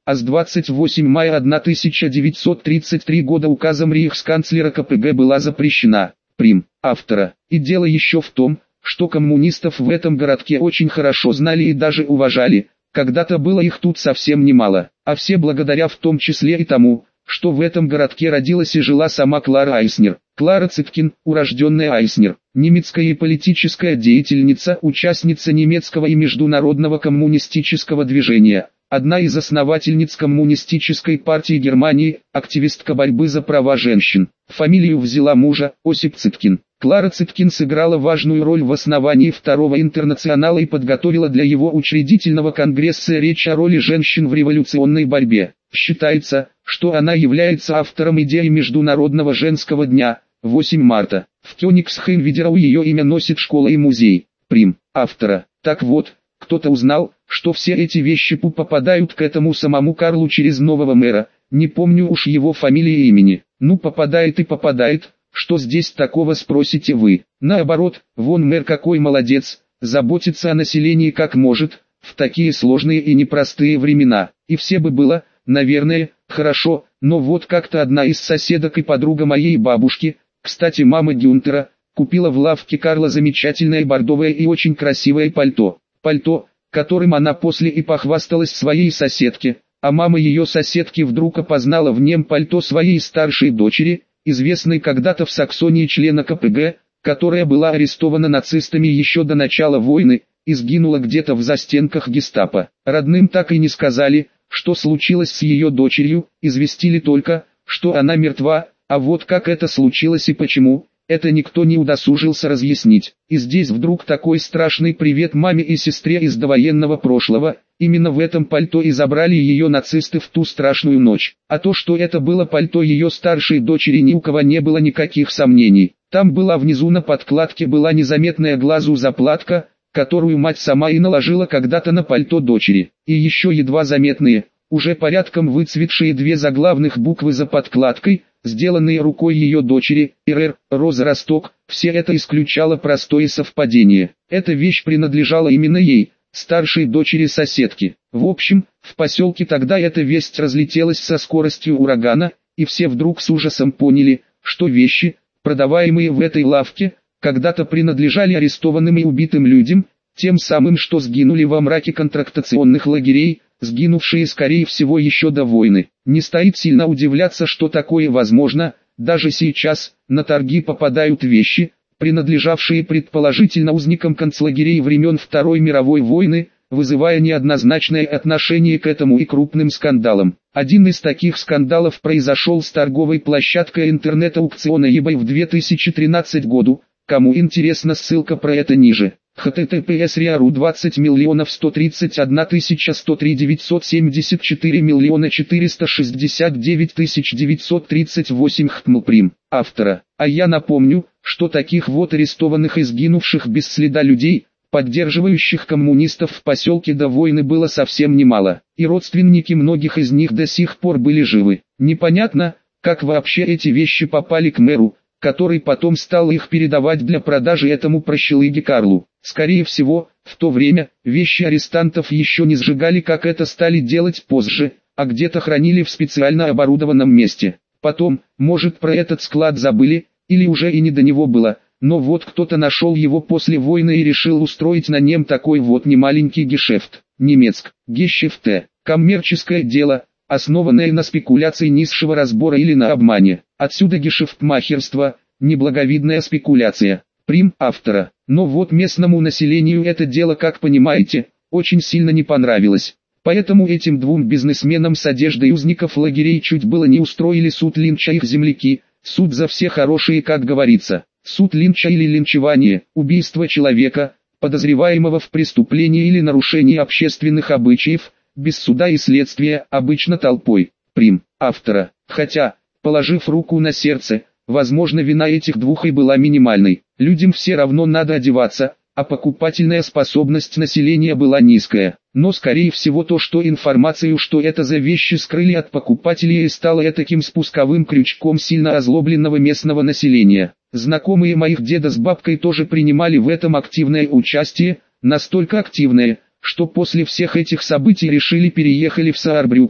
а с двадцать восьмого мая тысяча девятьсот тридцать третьего года указом рейхсканцлера ка пэ гэ была запрещена. Прим. Автора. И дело еще в том, что коммунистов в этом городке очень хорошо знали и даже уважали, когда-то было их тут совсем немало, а все благодаря в том числе и тому, что в этом городке родилась и жила сама Клара Айснер. Клара Цыткин, урожденная Айснер, немецкая и политическая деятельница, участница немецкого и международного коммунистического движения, одна из основательниц коммунистической партии Германии, активистка борьбы за права женщин. Фамилию взяла мужа, Осип Цыткин. Клара Цыткин сыграла важную роль в основании Второго интернационала и подготовила для его учредительного конгресса речь о роли женщин в революционной борьбе. Считается, что она является автором идеи Международного женского дня, восьмого марта. В Кёнигсхейм-Видерау ее имя носит школа и музей. Прим. Автора. Так вот, кто-то узнал, что все эти вещи попадают к этому самому Карлу через нового мэра, не помню уж его фамилии и имени. Ну попадает и попадает, что здесь такого, спросите вы. Наоборот, вон мэр какой молодец, заботится о населении как может, в такие сложные и непростые времена. И все бы было, наверное, хорошо, но вот как-то одна из соседок и подруга моей бабушки, кстати мама Гюнтера, купила в лавке Карла замечательное бордовое и очень красивое пальто. Пальто, которым она после и похвасталась своей соседке, а мама ее соседки вдруг опознала в нем пальто своей старшей дочери, известной когда-то в Саксонии члена ка пэ гэ, которая была арестована нацистами еще до начала войны, и сгинула где-то в застенках гестапо. Родным так и не сказали, что случилось с ее дочерью, известили только, что она мертва, а вот как это случилось и почему, это никто не удосужился разъяснить. И здесь вдруг такой страшный привет маме и сестре из довоенного прошлого, именно в этом пальто и забрали ее нацисты в ту страшную ночь. А то, что это было пальто ее старшей дочери, ни у кого не было никаких сомнений. Там была внизу на подкладке была незаметная глазу заплатка, которую мать сама и наложила когда-то на пальто дочери. И еще едва заметные, уже порядком выцветшие две заглавных буквы за подкладкой, сделанные рукой ее дочери, эр, Роза Росток. Все это исключало простое совпадение. Эта вещь принадлежала именно ей, старшей дочери соседки. В общем, в поселке тогда эта весть разлетелась со скоростью урагана, и все вдруг с ужасом поняли, что вещи, продаваемые в этой лавке, когда-то принадлежали арестованным и убитым людям, тем самым, что сгинули во мраке контрактационных лагерей, сгинувшие скорее всего еще до войны. Не стоит сильно удивляться, что такое возможно, даже сейчас, на торги попадают вещи, принадлежавшие предположительно узникам концлагерей времен Второй мировой войны, вызывая неоднозначное отношение к этому и крупным скандалам. Один из таких скандалов произошел с торговой площадкой интернет-аукциона eBay в две тысячи тринадцатом году, кому интересно, ссылка про это ниже. эйч ти ти пи эс риару двадцать миллионов сто тридцать одна тысяча сто три девятьсот семьдесят четыре миллиона четыреста шестьдесят девять тысяч девятьсот тридцать восемь хтмлприм. Автора. А я напомню, что таких вот арестованных и сгинувших без следа людей, поддерживающих коммунистов в поселке до войны, было совсем немало, и родственники многих из них до сих пор были живы. Непонятно, как вообще эти вещи попали к мэру, который потом стал их передавать для продажи этому прощелыге Карлу. Скорее всего, в то время, вещи арестантов еще не сжигали, как это стали делать позже, а где-то хранили в специально оборудованном месте. Потом, может, про этот склад забыли, или уже и не до него было, но вот кто-то нашел его после войны и решил устроить на нем такой вот немаленький гешефт. Немецк, гешефте, коммерческое дело, основанное на спекуляции низшего разбора или на обмане. Отсюда гешефтмахерство, неблаговидная спекуляция. Прим. Автора. Но вот местному населению это дело, как понимаете, очень сильно не понравилось. Поэтому этим двум бизнесменам с одеждой узников лагерей чуть было не устроили суд линча их земляки, суд за все хорошие, как говорится. Суд линча или линчевание, убийство человека, подозреваемого в преступлении или нарушении общественных обычаев, без суда и следствия, обычно толпой. Прим. Автора. Хотя, положив руку на сердце, возможно, вина этих двух и была минимальной. Людям все равно надо одеваться, а покупательная способность населения была низкая. Но скорее всего то, что информацию, что это за вещи, скрыли от покупателей, и стало этаким спусковым крючком сильно озлобленного местного населения. Знакомые моих деда с бабкой тоже принимали в этом активное участие, настолько активное, что после всех этих событий решили переехали в Саарбрюккен,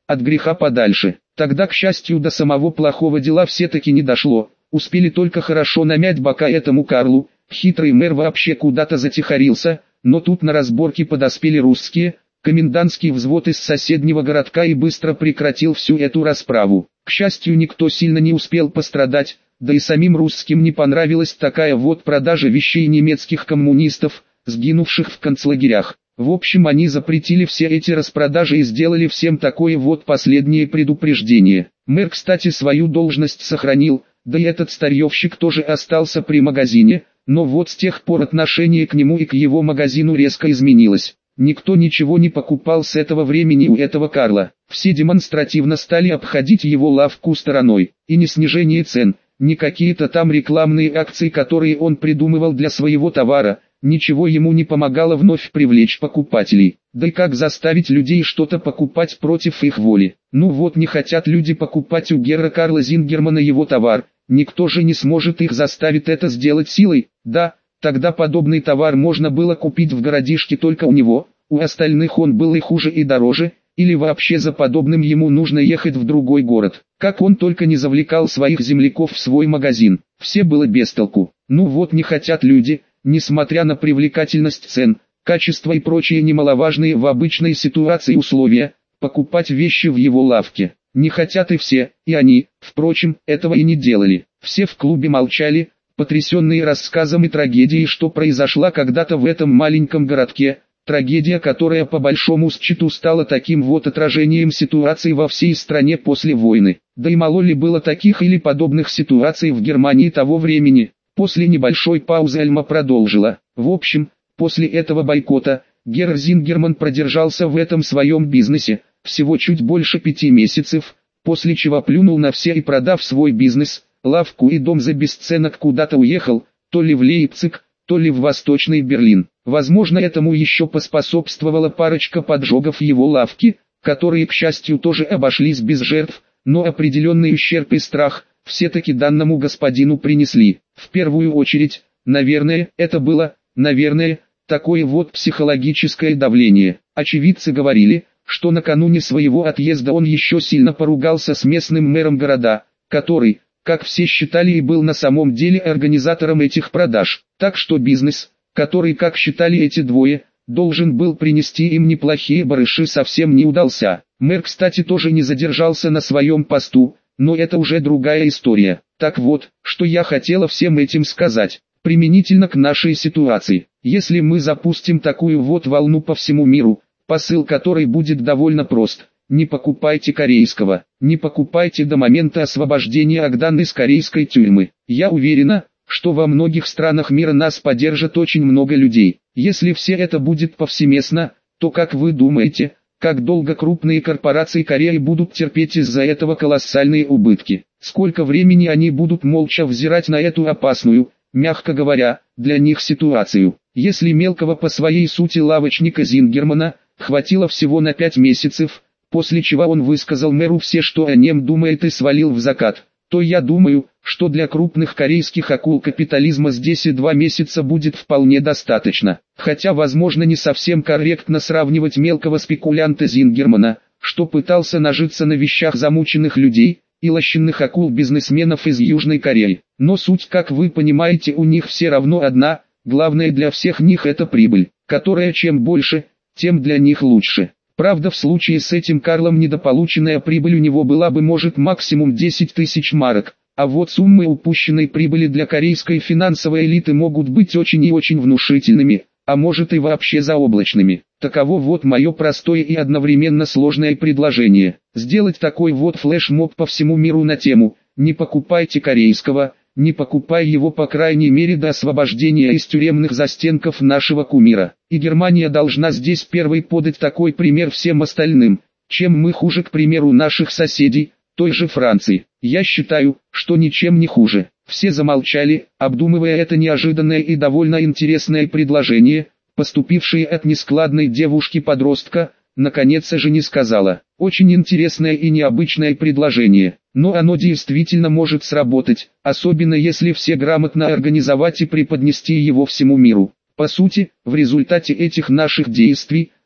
от греха подальше. Тогда, к счастью, до самого плохого дела все-таки не дошло. Успели только хорошо намять бока этому Карлу. Хитрый мэр вообще куда-то затихарился, но тут на разборки подоспели русские, комендантский взвод из соседнего городка, и быстро прекратил всю эту расправу. К счастью, никто сильно не успел пострадать, да и самим русским не понравилась такая вот продажа вещей немецких коммунистов, сгинувших в концлагерях. В общем, они запретили все эти распродажи и сделали всем такое вот последнее предупреждение. Мэр, кстати, свою должность сохранил, да и этот старьевщик тоже остался при магазине, но вот с тех пор отношение к нему и к его магазину резко изменилось. Никто ничего не покупал с этого времени у этого Карла. Все демонстративно стали обходить его лавку стороной. И не снижение цен, не какие-то там рекламные акции, которые он придумывал для своего товара, ничего ему не помогало вновь привлечь покупателей. Да и как заставить людей что-то покупать против их воли? Ну вот, не хотят люди покупать у Герра Карла Зингермана его товар, никто же не сможет их заставить это сделать силой. Да, тогда подобный товар можно было купить в городишке только у него, у остальных он был и хуже и дороже, или вообще за подобным ему нужно ехать в другой город. Как он только не завлекал своих земляков в свой магазин, все было без толку. Ну вот, не хотят люди, несмотря на привлекательность цен, качество и прочие немаловажные в обычной ситуации условия, покупать вещи в его лавке. Не хотят и все, и они, впрочем, этого и не делали. Все в клубе молчали, потрясенные рассказом и трагедией, что произошла когда-то в этом маленьком городке, трагедия, которая по большому счету стала таким вот отражением ситуации во всей стране после войны. Да и мало ли было таких или подобных ситуаций в Германии того времени. После небольшой паузы Альма продолжила. В общем, после этого бойкота, Герр Зингерман продержался в этом своем бизнесе всего чуть больше пяти месяцев, после чего плюнул на все и, продав свой бизнес, лавку и дом за бесценок, куда-то уехал, то ли в Лейпциг, то ли в Восточный Берлин. Возможно, этому еще поспособствовала парочка поджогов его лавки, которые, к счастью, тоже обошлись без жертв, но определенный ущерб и страх все-таки данному господину принесли. В первую очередь, наверное, это было, наверное, такое вот психологическое давление. Очевидцы говорили, что накануне своего отъезда он еще сильно поругался с местным мэром города, который, как все считали, и был на самом деле организатором этих продаж. Так что бизнес, который, как считали эти двое, должен был принести им неплохие барыши, совсем не удался. Мэр, кстати, тоже не задержался на своем посту, но это уже другая история. Так вот, что я хотела всем этим сказать, применительно к нашей ситуации. Если мы запустим такую вот волну по всему миру, посыл которой будет довольно прост: не покупайте корейского, не покупайте до момента освобождения Агданы из корейской тюрьмы. Я уверена, что во многих странах мира нас поддержат очень много людей. Если все это будет повсеместно, то как вы думаете, как долго крупные корпорации Кореи будут терпеть из-за этого колоссальные убытки? Сколько времени они будут молча взирать на эту опасную, мягко говоря, для них ситуацию? Если мелкого по своей сути лавочника Зингермана хватило всего на пять месяцев, после чего он высказал мэру все, что о нем думает, и свалил в закат, то я думаю, что для крупных корейских акул капитализма здесь и два месяца будет вполне достаточно. Хотя, возможно, не совсем корректно сравнивать мелкого спекулянта Зингермана, что пытался нажиться на вещах замученных людей, и лощенных акул-бизнесменов из Южной Кореи. Но суть, как вы понимаете, у них все равно одна: главное для всех них это прибыль, которая чем больше, тем для них лучше. Правда, в случае с этим Карлом недополученная прибыль у него была бы, может, максимум десять тысяч марок, а вот суммы упущенной прибыли для корейской финансовой элиты могут быть очень и очень внушительными, а может и вообще заоблачными. Таково вот мое простое и одновременно сложное предложение: сделать такой вот флешмоб по всему миру на тему «Не покупайте корейского», не покупая его по крайней мере до освобождения из тюремных застенков нашего кумира. И Германия должна здесь первой подать такой пример всем остальным. Чем мы хуже, к примеру, наших соседей, той же Франции? Я считаю, что ничем не хуже. Все замолчали, обдумывая это неожиданное и довольно интересное предложение, поступившее от нескладной девушки-подростка. Наконец Жени сказала: очень интересное и необычное предложение, но оно действительно может сработать, особенно если все грамотно организовать и преподнести его всему миру. По сути, в результате этих наших действий,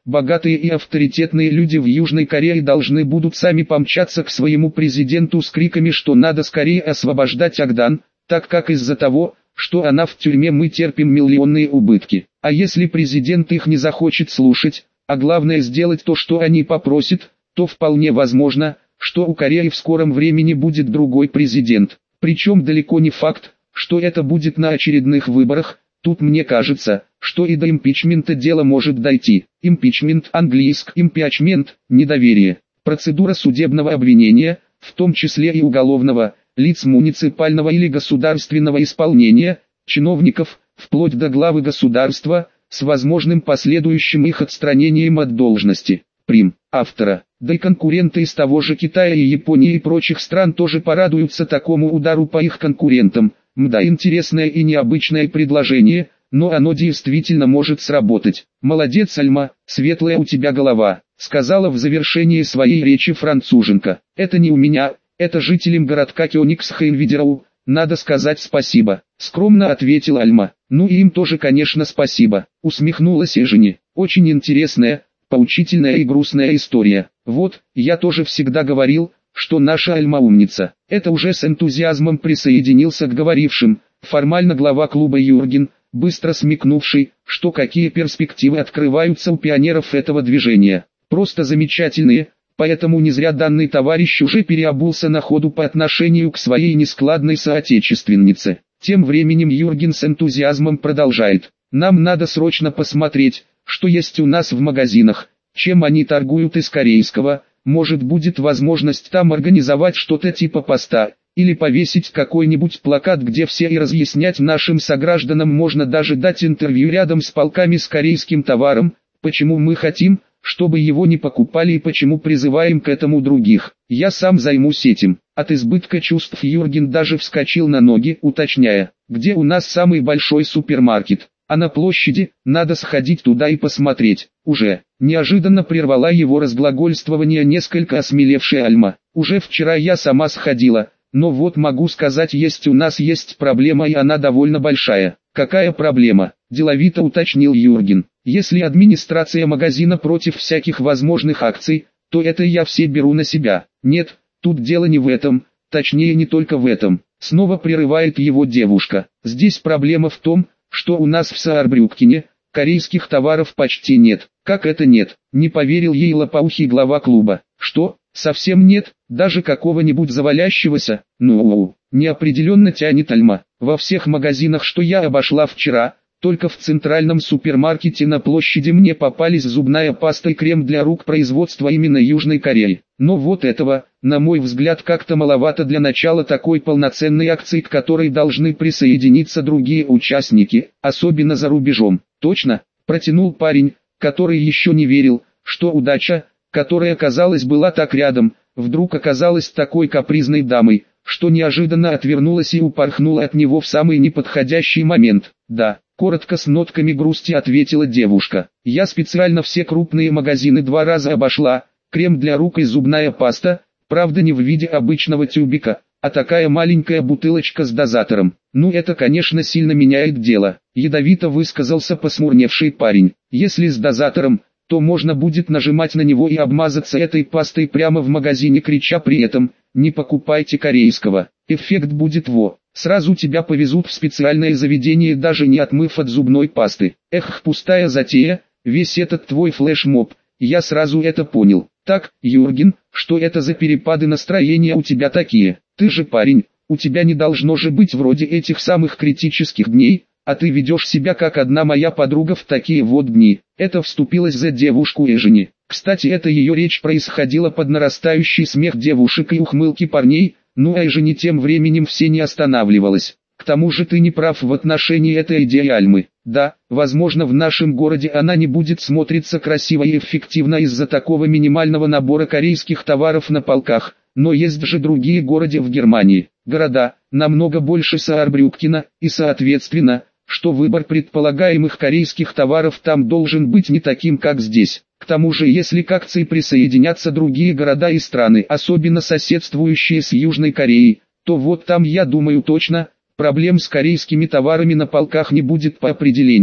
богатые и авторитетные люди в Южной Корее должны будут сами помчаться к своему президенту с криками, что надо скорее освобождать Агдан, так как из-за того, что она в тюрьме, мы терпим миллионные убытки. А если президент их не захочет слушать, а главное сделать то, что они попросят, то вполне возможно, что у Кореи в скором времени будет другой президент. Причем далеко не факт, что это будет на очередных выборах. Тут мне кажется, что и до импичмента дело может дойти. Импичмент, английский импичмент, недоверие. Процедура судебного обвинения, в том числе и уголовного, лиц муниципального или государственного исполнения, чиновников, вплоть до главы государства, с возможным последующим их отстранением от должности. Прим. Автора. Да и конкуренты из того же Китая и Японии и прочих стран тоже порадуются такому удару по их конкурентам. Мда, интересное и необычное предложение, но оно действительно может сработать. Молодец, Альма, светлая у тебя голова, сказала в завершении своей речи француженка. Это не у меня, это жителям городка Кёнигсхейм-Видерау, надо сказать спасибо. Скромно ответила Альма. Ну и им тоже, конечно, спасибо. Усмехнулась Эжени. Очень интересная, поучительная и грустная история. Вот, я тоже всегда говорил, что наша Альма умница. Это уже с энтузиазмом присоединился к говорившим, формально глава клуба Юрген, быстро смекнувший, что какие перспективы открываются у пионеров этого движения. Просто замечательные, поэтому не зря данный товарищ уже переобулся на ходу по отношению к своей нескладной соотечественнице. Тем временем Юрген с энтузиазмом продолжает. Нам надо срочно посмотреть, что есть у нас в магазинах, чем они торгуют из корейского. Может, будет возможность там организовать что-то типа поста, или повесить какой-нибудь плакат, где все и разъяснять нашим согражданам, можно даже дать интервью рядом с полками с корейским товаром, почему мы хотим, чтобы его не покупали и почему призываем к этому других. Я сам займусь этим. От избытка чувств Юрген даже вскочил на ноги, уточняя, где у нас самый большой супермаркет. А на площади, надо сходить туда и посмотреть. Уже, неожиданно прервала его разглагольствование несколько осмелевшая Альма. Уже вчера я сама сходила, но вот могу сказать, есть у нас есть проблема, и она довольно большая. Какая проблема? Деловито уточнил Юрген. Если администрация магазина против всяких возможных акций, то это я все беру на себя. Нет, тут дело не в этом, точнее не только в этом. Снова прерывает его девушка. Здесь проблема в том, что у нас в Саарбрюккене корейских товаров почти нет. Как это нет? Не поверил ей лопоухий глава клуба. Что, совсем нет, даже какого-нибудь завалящегося? Ну, неопределенно тянет Альма. Во всех магазинах, что я обошла вчера, только в центральном супермаркете на площади мне попались зубная паста и крем для рук производства именно Южной Кореи. Но вот этого, на мой взгляд, как-то маловато для начала такой полноценной акции, к которой должны присоединиться другие участники, особенно за рубежом. Точно, протянул парень, который еще не верил, что удача, которая, казалось, была так рядом, вдруг оказалась такой капризной дамой, что неожиданно отвернулась и упорхнула от него в самый неподходящий момент. Да, коротко с нотками грусти ответила девушка. Я специально все крупные магазины два раза обошла, крем для рук и зубная паста, правда не в виде обычного тюбика, а такая маленькая бутылочка с дозатором. Ну это, конечно, сильно меняет дело, ядовито высказался посмурневший парень. Если с дозатором, то можно будет нажимать на него и обмазаться этой пастой прямо в магазине, крича при этом: не покупайте корейского. Эффект будет во. Сразу тебя повезут в специальное заведение, даже не отмыв от зубной пасты. Эх, пустая затея, весь этот твой флешмоб, я сразу это понял. Так, Юрген, что это за перепады настроения у тебя такие? Ты же парень, у тебя не должно же быть вроде этих самых критических дней, а ты ведешь себя как одна моя подруга в такие вот дни. Это вступилась за девушку Эжени. Кстати, эта ее речь происходила под нарастающий смех девушек и ухмылки парней, ну а Эжени тем временем все не останавливалась. К тому же ты не прав в отношении этой идеи Альмы. Да, возможно, в нашем городе она не будет смотреться красиво и эффективно из-за такого минимального набора корейских товаров на полках, но есть же другие города в Германии, города, намного больше Саарбрюккена, и соответственно, что выбор предполагаемых корейских товаров там должен быть не таким, как здесь. К тому же, если к акции присоединятся другие города и страны, особенно соседствующие с Южной Кореей, то вот там, я думаю, точно проблем с корейскими товарами на полках не будет по определению.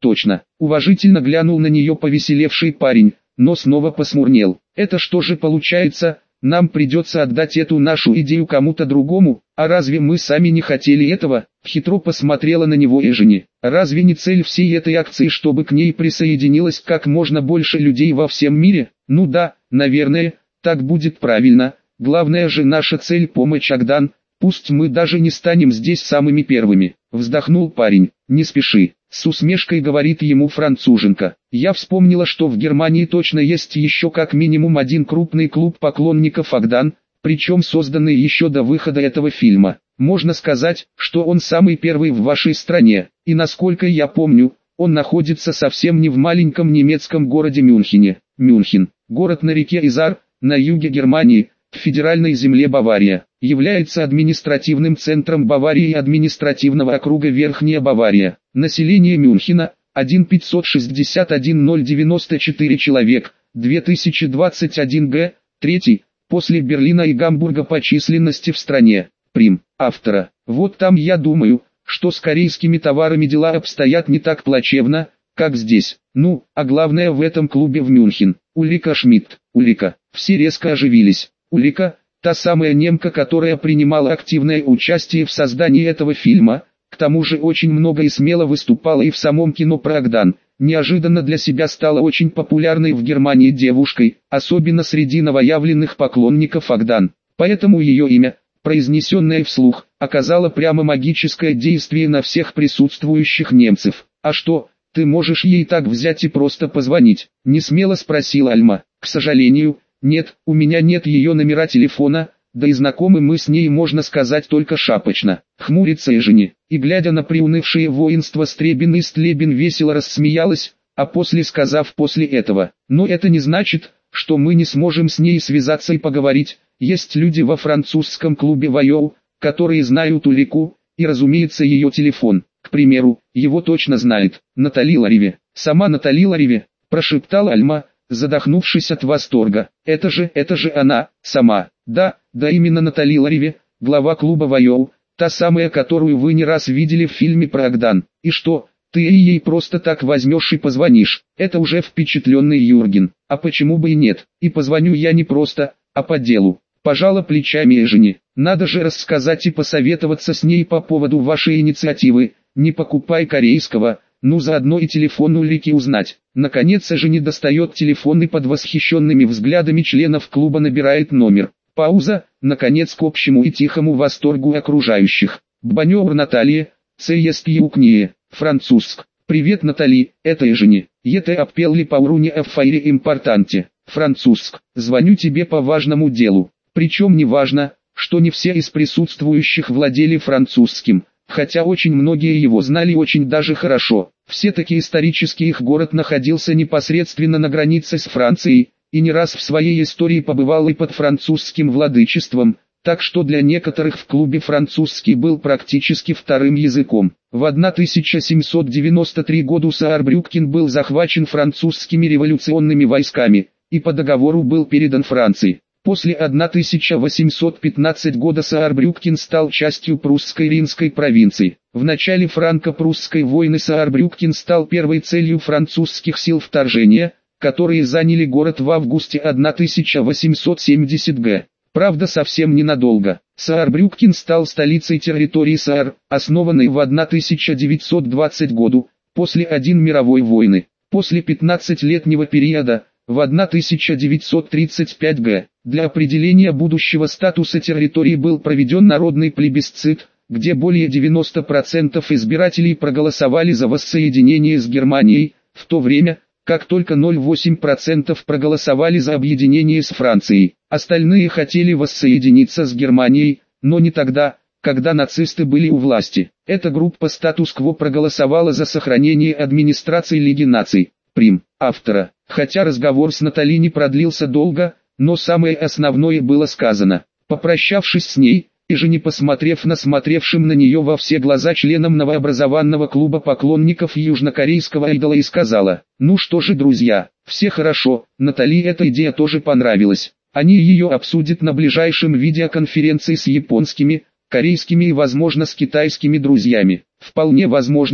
точно. Уважительно глянул на нее повеселевший парень, но снова посмурнел. Это что же получается, нам придется отдать эту нашу идею кому-то другому, а разве мы сами не хотели этого? Хитро посмотрела на него Эжени. Разве не цель всей этой акции, чтобы к ней присоединилось как можно больше людей во всем мире? Ну да, наверное, так будет правильно. Главная же наша цель — помочь Агдан, пусть мы даже не станем здесь самыми первыми. Вздохнул парень. Не спеши. С усмешкой говорит ему француженка. Я вспомнила, что в Германии точно есть еще как минимум один крупный клуб поклонников Агдан, причем созданный еще до выхода этого фильма. Можно сказать, что он самый первый в вашей стране, и насколько я помню, он находится совсем не в маленьком немецком городе Мюнхене. Мюнхен, город на реке Изар, на юге Германии, в федеральной земле Бавария, является административным центром Баварии и административного округа Верхняя Бавария. Население Мюнхена – один миллион пятьсот шестьдесят один тысяча девяносто четыре человек, две тысячи двадцать один год, третий, после Берлина и Гамбурга по численности в стране. Прим. Автора. Вот там я думаю, что с корейскими товарами дела обстоят не так плачевно, как здесь. Ну, а главное в этом клубе в Мюнхен. Ульрика Шмидт. Ульрика. Все резко оживились. Ульрика, та самая немка, которая принимала активное участие в создании этого фильма, к тому же очень много и смело выступала и в самом кино про Агдан, неожиданно для себя стала очень популярной в Германии девушкой, особенно среди новоявленных поклонников Агдан. Поэтому ее имя, произнесенное вслух, оказало прямо магическое действие на всех присутствующих немцев. «А что, ты можешь ей так взять и просто позвонить?» — несмело спросила Альма. «К сожалению, нет, у меня нет ее номера телефона, да и знакомы мы с ней, можно сказать, только шапочно». Хмурится Эжени, и глядя на приунывшее воинство Стребин и Стлебин весело рассмеялась, а после сказав после этого: «Но это не значит, что мы не сможем с ней связаться и поговорить. Есть люди во французском клубе Вайоу, которые знают Ульрику, и разумеется ее телефон. К примеру, его точно знает Натали Лариве». «Сама Натали Лариве?» – прошептала Альма, задохнувшись от восторга. «Это же, это же она, сама». «Да, да именно Натали Лариве, глава клуба Вайоу, та самая, которую вы не раз видели в фильме про Агдан. И что, ты ей просто так возьмешь и позвонишь?» Это уже впечатленный Юрген. «А почему бы и нет? И позвоню я не просто, а по делу». Пожала плечами Эжени. «Надо же рассказать и посоветоваться с ней по поводу вашей инициативы. Не покупай корейского, ну заодно и телефон Ульрики узнать». Наконец Эжени достает телефон и под восхищенными взглядами членов клуба набирает номер. Пауза, наконец, к общему и тихому восторгу окружающих. «Бонjour, Наталья, це есть юкнее, французск. Привет, Натали, это Эжени. Ете аппелли пауруне аффайре импортанте, французск. Звоню тебе по важному делу». Причем не важно, что не все из присутствующих владели французским, хотя очень многие его знали очень даже хорошо. Все-таки исторически их город находился непосредственно на границе с Францией, и не раз в своей истории побывал и под французским владычеством, так что для некоторых в клубе французский был практически вторым языком. В тысяча семьсот девяносто третьем году Саарбрюккен был захвачен французскими революционными войсками, и по договору был передан Франции. После тысяча восемьсот пятнадцатого года Саарбрюккен стал частью прусской Ринской провинции. В начале франко-прусской войны Саарбрюккен стал первой целью французских сил вторжения, которые заняли город в августе тысяча восемьсот семидесятого года. Правда, совсем ненадолго. Саарбрюккен стал столицей территории Саар, основанной в тысяча девятьсот двадцатом году, после Первой мировой войны. После пятнадцатилетнего периода, в тысяча девятьсот тридцать пятом году, для определения будущего статуса территории был проведен народный плебисцит, где более девяноста процентов избирателей проголосовали за воссоединение с Германией, в то время, как только ноль целых восемь десятых процента проголосовали за объединение с Францией. Остальные хотели воссоединиться с Германией, но не тогда, когда нацисты были у власти. Эта группа статус-кво проголосовала за сохранение администрации Лиги наций. Прим. Автора. Хотя разговор с Натали не продлился долго, но самое основное было сказано. Попрощавшись с ней, и же не посмотрев на смотревшим на нее во все глаза членам новообразованного клуба поклонников южнокорейского идола, и сказала: «Ну что же, друзья, все хорошо». Натали эта идея тоже понравилась. Они ее обсудят на ближайшем видеоконференции с японскими, корейскими и возможно с китайскими друзьями. Вполне возможно,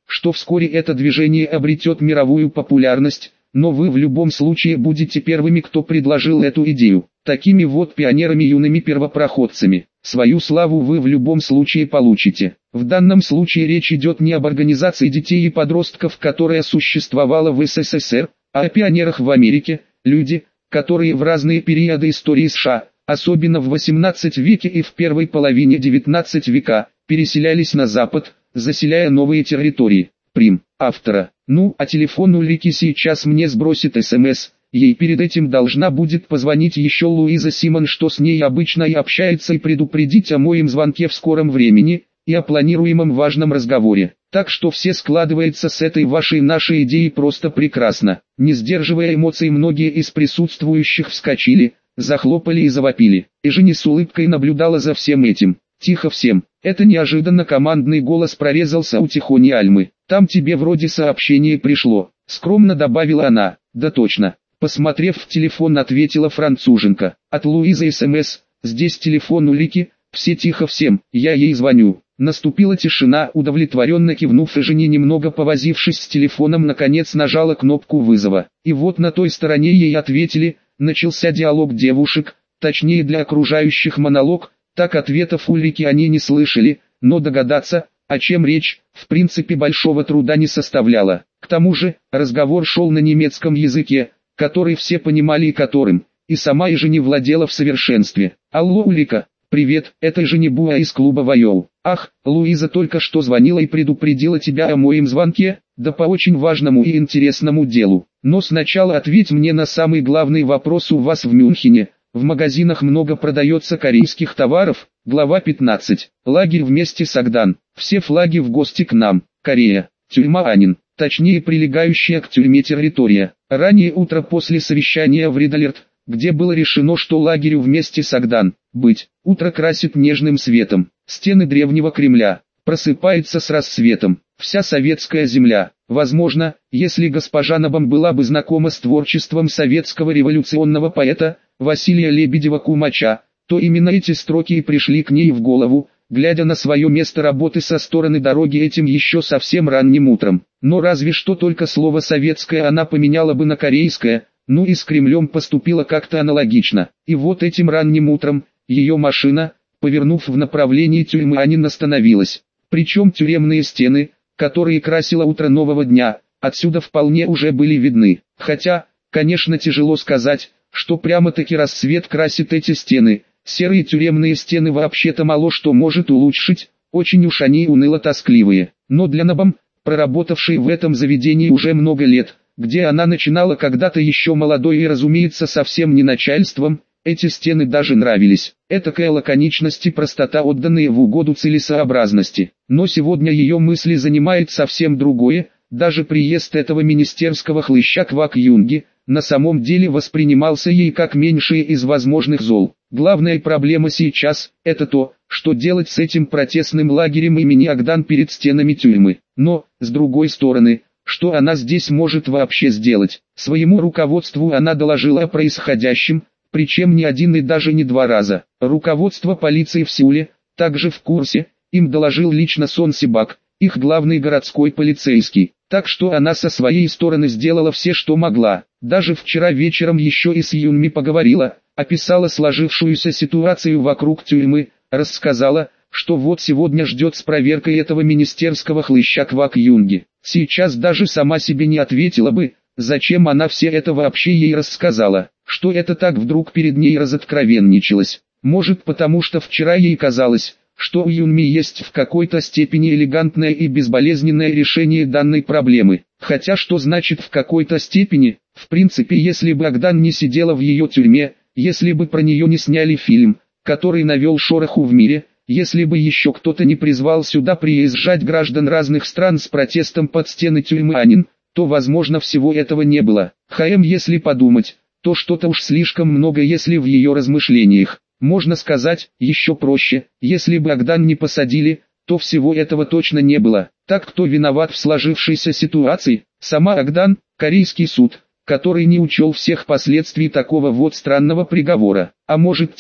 что вскоре это движение обретет мировую популярность, но вы в любом случае будете первыми, кто предложил эту идею. Такими вот пионерами, юными первопроходцами. Свою славу вы в любом случае получите. В данном случае речь идет не об организации детей и подростков, которая существовала в СССР, а о пионерах в Америке, люди, которые в разные периоды истории США, особенно в восемнадцатом веке и в первой половине девятнадцатого века, переселялись на Запад, заселяя новые территории. Прим. Автора. Ну, а телефон Ульрики сейчас мне сбросит СМС. Ей перед этим должна будет позвонить еще Луиза Симон, что с ней обычно и общается, и предупредить о моем звонке в скором времени, и о планируемом важном разговоре. Так что все складывается с этой вашей нашей идеей просто прекрасно. Не сдерживая эмоций, многие из присутствующих вскочили, захлопали и завопили. И Женя с улыбкой наблюдала за всем этим. Тихо всем. Это неожиданно командный голос прорезался у Тихони Альмы. Там тебе вроде сообщение пришло. Скромно добавила она. Да точно. Посмотрев в телефон, ответила француженка. От Луизы СМС. Здесь телефон Улики. Все тихо всем. Я ей звоню. Наступила тишина, удовлетворенно кивнув, и Женя, немного повозившись с телефоном, наконец нажала кнопку вызова. И вот на той стороне ей ответили. Начался диалог девушек, точнее для окружающих монолог. Так ответов Ульрики они не слышали, но догадаться, о чем речь, в принципе большого труда не составляло. К тому же, разговор шел на немецком языке, который все понимали и которым, и сама Ижи не владела в совершенстве. «Алло, Ульрика, привет, это Ижи Небуа из клуба Вайоу. Ах, Луиза только что звонила и предупредила тебя о моем звонке, да по очень важному и интересному делу. Но сначала ответь мне на самый главный вопрос: у вас в Мюнхене в магазинах много продается корейских товаров? Глава пятнадцать. Лагерь вместе с Агдан. Все флаги в гости к нам. Корея. Тюрьма Анин. Точнее, прилегающая к тюрьме территория. Ранее утро после совещания в Ридалерт, где было решено, что лагерю вместе с Агдан быть. Утро красит нежным светом. Стены древнего Кремля. Просыпается с рассветом. Вся советская земля. Возможно, если госпожа Набам была бы знакома с творчеством советского революционного поэта Василия Лебедева-Кумача, то именно эти строки и пришли к ней в голову, глядя на свое место работы со стороны дороги этим еще совсем ранним утром. Но разве что только слово «советское» она поменяла бы на «корейское», ну и с Кремлем поступила как-то аналогично. И вот этим ранним утром, ее машина, повернув в направлении тюрьмы Анин, остановилась. Причем тюремные стены, которые красило утро нового дня, отсюда вполне уже были видны. Хотя, конечно, тяжело сказать, что прямо-таки рассвет красит эти стены. Серые тюремные стены вообще-то мало что может улучшить, очень уж они уныло-тоскливые. Но для Набам, проработавшей в этом заведении уже много лет, где она начинала когда-то еще молодой и, разумеется, совсем не начальством, эти стены даже нравились. Этакая лаконичность и простота, отданные в угоду целесообразности. Но сегодня ее мысли занимает совсем другое. Даже приезд этого министерского хлыща Квак Юнги на самом деле воспринимался ей как меньшее из возможных зол. Главная проблема сейчас – это то, что делать с этим протестным лагерем имени Агдан перед стенами тюрьмы. Но, с другой стороны, что она здесь может вообще сделать? Своему руководству она доложила о происходящем, причем не один и даже не два раза. Руководство полиции в Сеуле также в курсе, им доложил лично Сон Сибак, их главный городской полицейский. Так что она со своей стороны сделала все, что могла. Даже вчера вечером еще и с Юнми поговорила, описала сложившуюся ситуацию вокруг тюрьмы, рассказала, что вот сегодня ждет с проверкой этого министерского хлыща Квак Юнги. Сейчас даже сама себе не ответила бы, зачем она все это вообще ей рассказала, что это так вдруг перед ней разоткровенничалось. Может, потому что вчера ей казалось, что у Юнми есть в какой-то степени элегантное и безболезненное решение данной проблемы. Хотя что значит в какой-то степени? В принципе, если бы Агдан не сидела в ее тюрьме, если бы про нее не сняли фильм, который навел шороху в мире, если бы еще кто-то не призвал сюда приезжать граждан разных стран с протестом под стены тюрьмы Анин, то возможно всего этого не было. ХМ, если подумать, то что-то уж слишком много, если в ее размышлениях. Можно сказать, еще проще, если бы Агдан не посадили, то всего этого точно не было. Так кто виноват в сложившейся ситуации? Сама Агдан, корейский суд, который не учел всех последствий такого вот странного приговора. А может те,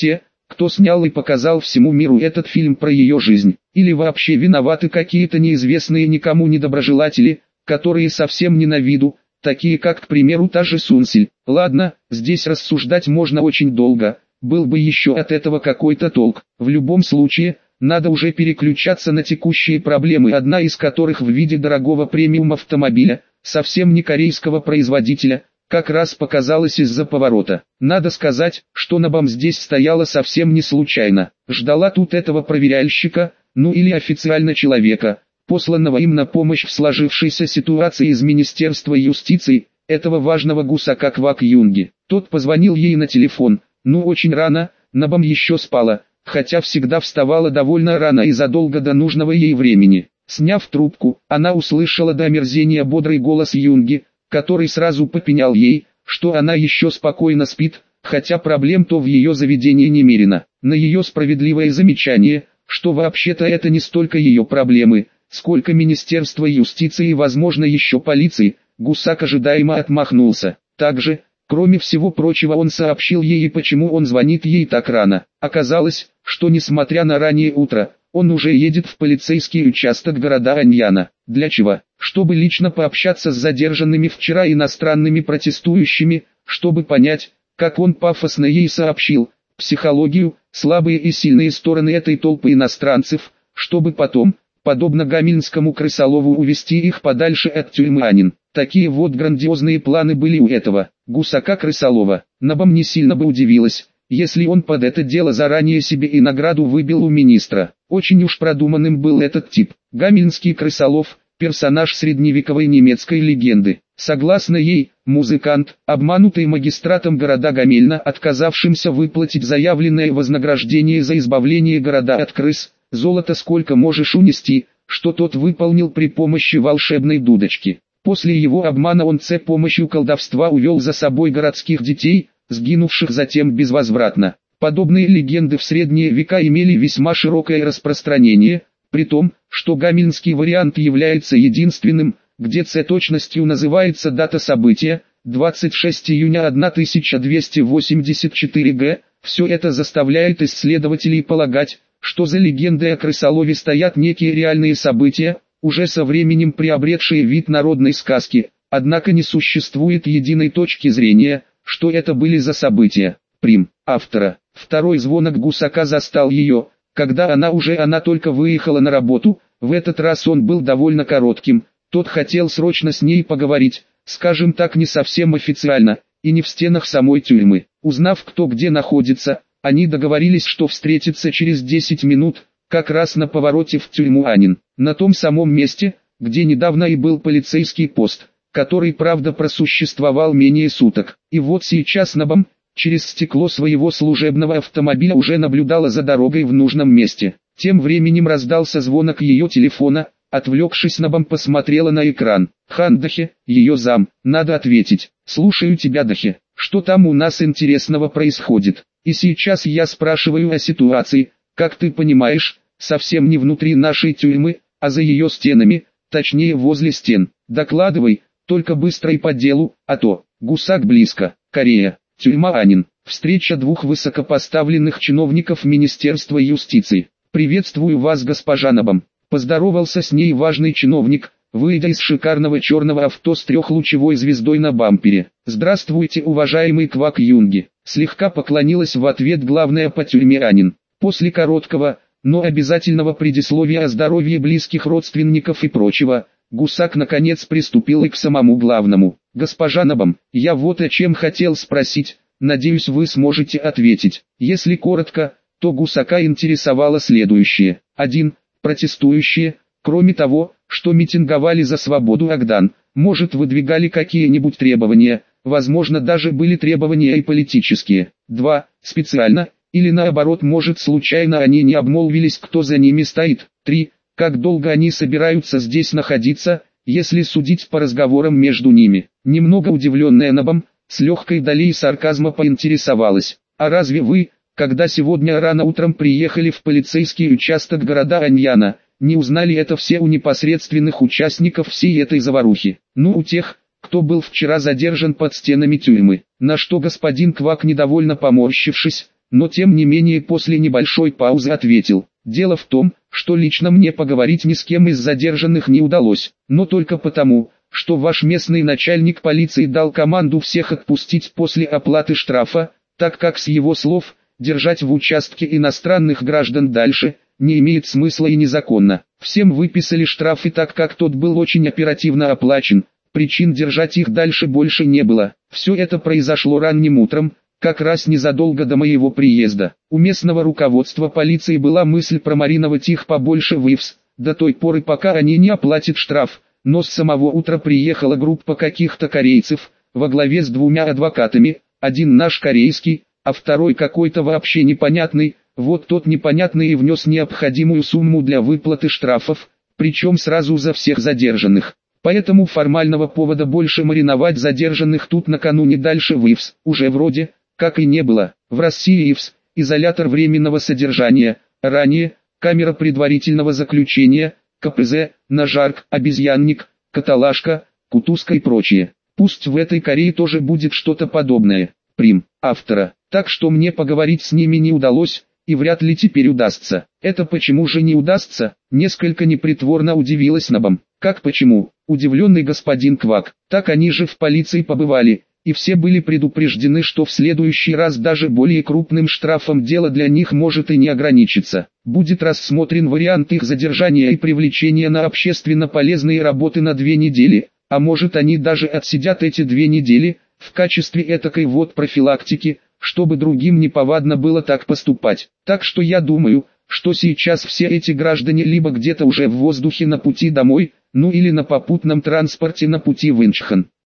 кто снял и показал всему миру этот фильм про ее жизнь. Или вообще виноваты какие-то неизвестные никому недоброжелатели, которые совсем не на виду, такие как, к примеру, та же Сунсиль. Ладно, здесь рассуждать можно очень долго, был бы еще от этого какой-то толк. В любом случае, надо уже переключаться на текущие проблемы, одна из которых в виде дорогого премиум автомобиля, совсем не корейского производителя, как раз показалась из-за поворота. Надо сказать, что Набам здесь стояла совсем не случайно. Ждала тут этого проверяльщика, ну или официально человека, посланного им на помощь в сложившейся ситуации из Министерства юстиции, этого важного гусака Квак Юнги. Тот позвонил ей на телефон, ну очень рано, Набам еще спала, хотя всегда вставала довольно рано и задолго до нужного ей времени. Сняв трубку, она услышала до омерзения бодрый голос Юнги, который сразу попенял ей, что она еще спокойно спит, хотя проблем-то в ее заведении немерено. На ее справедливое замечание, что вообще-то это не столько ее проблемы, сколько Министерство юстиции и возможно еще полиции, гусак ожидаемо отмахнулся. Также, кроме всего прочего, он сообщил ей и почему он звонит ей так рано. Оказалось, что несмотря на раннее утро, он уже едет в полицейский участок города Аньяна. Для чего? Чтобы лично пообщаться с задержанными вчера иностранными протестующими, чтобы понять, как он пафосно ей сообщил, психологию, слабые и сильные стороны этой толпы иностранцев, чтобы потом, подобно гамельнскому крысолову, увести их подальше от тюрьмы Анин. Такие вот грандиозные планы были у этого гусака крысолова. Набам не сильно бы удивилась, если он под это дело заранее себе и награду выбил у министра. Очень уж продуманным был этот тип. Гамельнский крысолов, персонаж средневековой немецкой легенды. Согласно ей, музыкант, обманутый магистратом города Гамельна, отказавшимся выплатить заявленное вознаграждение за избавление города от крыс, золото сколько можешь унести, что тот выполнил при помощи волшебной дудочки. После его обмана он с помощью колдовства увел за собой городских детей, сгинувших затем безвозвратно. Подобные легенды в средние века имели весьма широкое распространение, при том, что гамельнский вариант является единственным, где с точностью называется дата события, двадцать шестого июня тысяча двести восемьдесят четвёртого года. Все это заставляет исследователей полагать, что за легендой о крысолове стоят некие реальные события, уже со временем приобретшие вид народной сказки, однако не существует единой точки зрения, что это были за события. Прим. Автора. Второй звонок гусака застал ее, когда она уже она только выехала на работу. В этот раз он был довольно коротким. Тот хотел срочно с ней поговорить, скажем так, не совсем официально, и не в стенах самой тюрьмы. Узнав, кто где находится, они договорились, что встретятся через десять минут, как раз на повороте в тюрьму Анин, на том самом месте, где недавно и был полицейский пост, который, правда, просуществовал менее суток. И вот сейчас Набам, через стекло своего служебного автомобиля, уже наблюдала за дорогой в нужном месте. Тем временем раздался звонок ее телефона. Отвлекшись, Набам посмотрела на экран. Хан Дахе, ее зам, надо ответить. Слушаю тебя, Дахе, что там у нас интересного происходит? И сейчас я спрашиваю о ситуации, как ты понимаешь, совсем не внутри нашей тюрьмы, а за ее стенами, точнее возле стен. Докладывай, только быстро и по делу, а то, гусак близко. Корея, тюрьма Анин, встреча двух высокопоставленных чиновников Министерства юстиции. Приветствую вас, госпожа Набам. Поздоровался с ней важный чиновник, выйдя из шикарного черного авто с трехлучевой звездой на бампере. «Здравствуйте, уважаемый Квак Юнги», слегка поклонилась в ответ главная по тюрьме Анин. После короткого, но обязательного предисловия о здоровье близких родственников и прочего, гусак наконец приступил и к самому главному. «Госпожа Набам, я вот о чем хотел спросить, надеюсь, вы сможете ответить». Если коротко, то гусака интересовало следующее. один. Протестующие, кроме того, что митинговали за свободу Агдан, может, выдвигали какие-нибудь требования, возможно, даже были требования и политические. два. Специально, или наоборот, может, случайно они не обмолвились, кто за ними стоит. три. Как долго они собираются здесь находиться, если судить по разговорам между ними. Немного удивленная Набам, с легкой долей сарказма поинтересовалась. А разве вы, когда сегодня рано утром приехали в полицейский участок города Аньяна, не узнали это все у непосредственных участников всей этой заварухи? Ну, у тех, кто был вчера задержан под стенами тюрьмы. На что господин Квак, недовольно поморщившись, но тем не менее после небольшой паузы ответил. Дело в том, что лично мне поговорить ни с кем из задержанных не удалось, но только потому, что ваш местный начальник полиции дал команду всех отпустить после оплаты штрафа, так как с его слов, держать в участке иностранных граждан дальше, не имеет смысла и незаконно. Всем выписали штрафы, так как тот был очень оперативно оплачен, причин держать их дальше больше не было. Все это произошло ранним утром, как раз незадолго до моего приезда. У местного руководства полиции была мысль промариновать их побольше в ИФС, до той поры пока они не оплатят штраф, но с самого утра приехала группа каких-то корейцев, во главе с двумя адвокатами, один наш корейский, а второй какой-то вообще непонятный. Вот тот непонятный и внес необходимую сумму для выплаты штрафов, причем сразу за всех задержанных. Поэтому формального повода больше мариновать задержанных тут накануне дальше в ИФС уже вроде как и не было. В России ИФС, изолятор временного содержания, ранее, камера предварительного заключения, КПЗ, Нажарк, обезьянник, каталажка, кутузка и прочее. Пусть в этой Корее тоже будет что-то подобное. Прим. Автора. Так что мне поговорить с ними не удалось, и вряд ли теперь удастся. Это почему же не удастся? Несколько непритворно удивилась Набам. Как почему? Удивленный господин Квак. Так они же в полиции побывали, и все были предупреждены, что в следующий раз даже более крупным штрафом дело для них может и не ограничиться. Будет рассмотрен вариант их задержания и привлечения на общественно полезные работы на две недели, а может они даже отсидят эти две недели, в качестве этакой вот профилактики, чтобы другим неповадно было так поступать. Так что я думаю, что сейчас все эти граждане либо где-то уже в воздухе на пути домой, ну или на попутном транспорте на пути в Инчхон.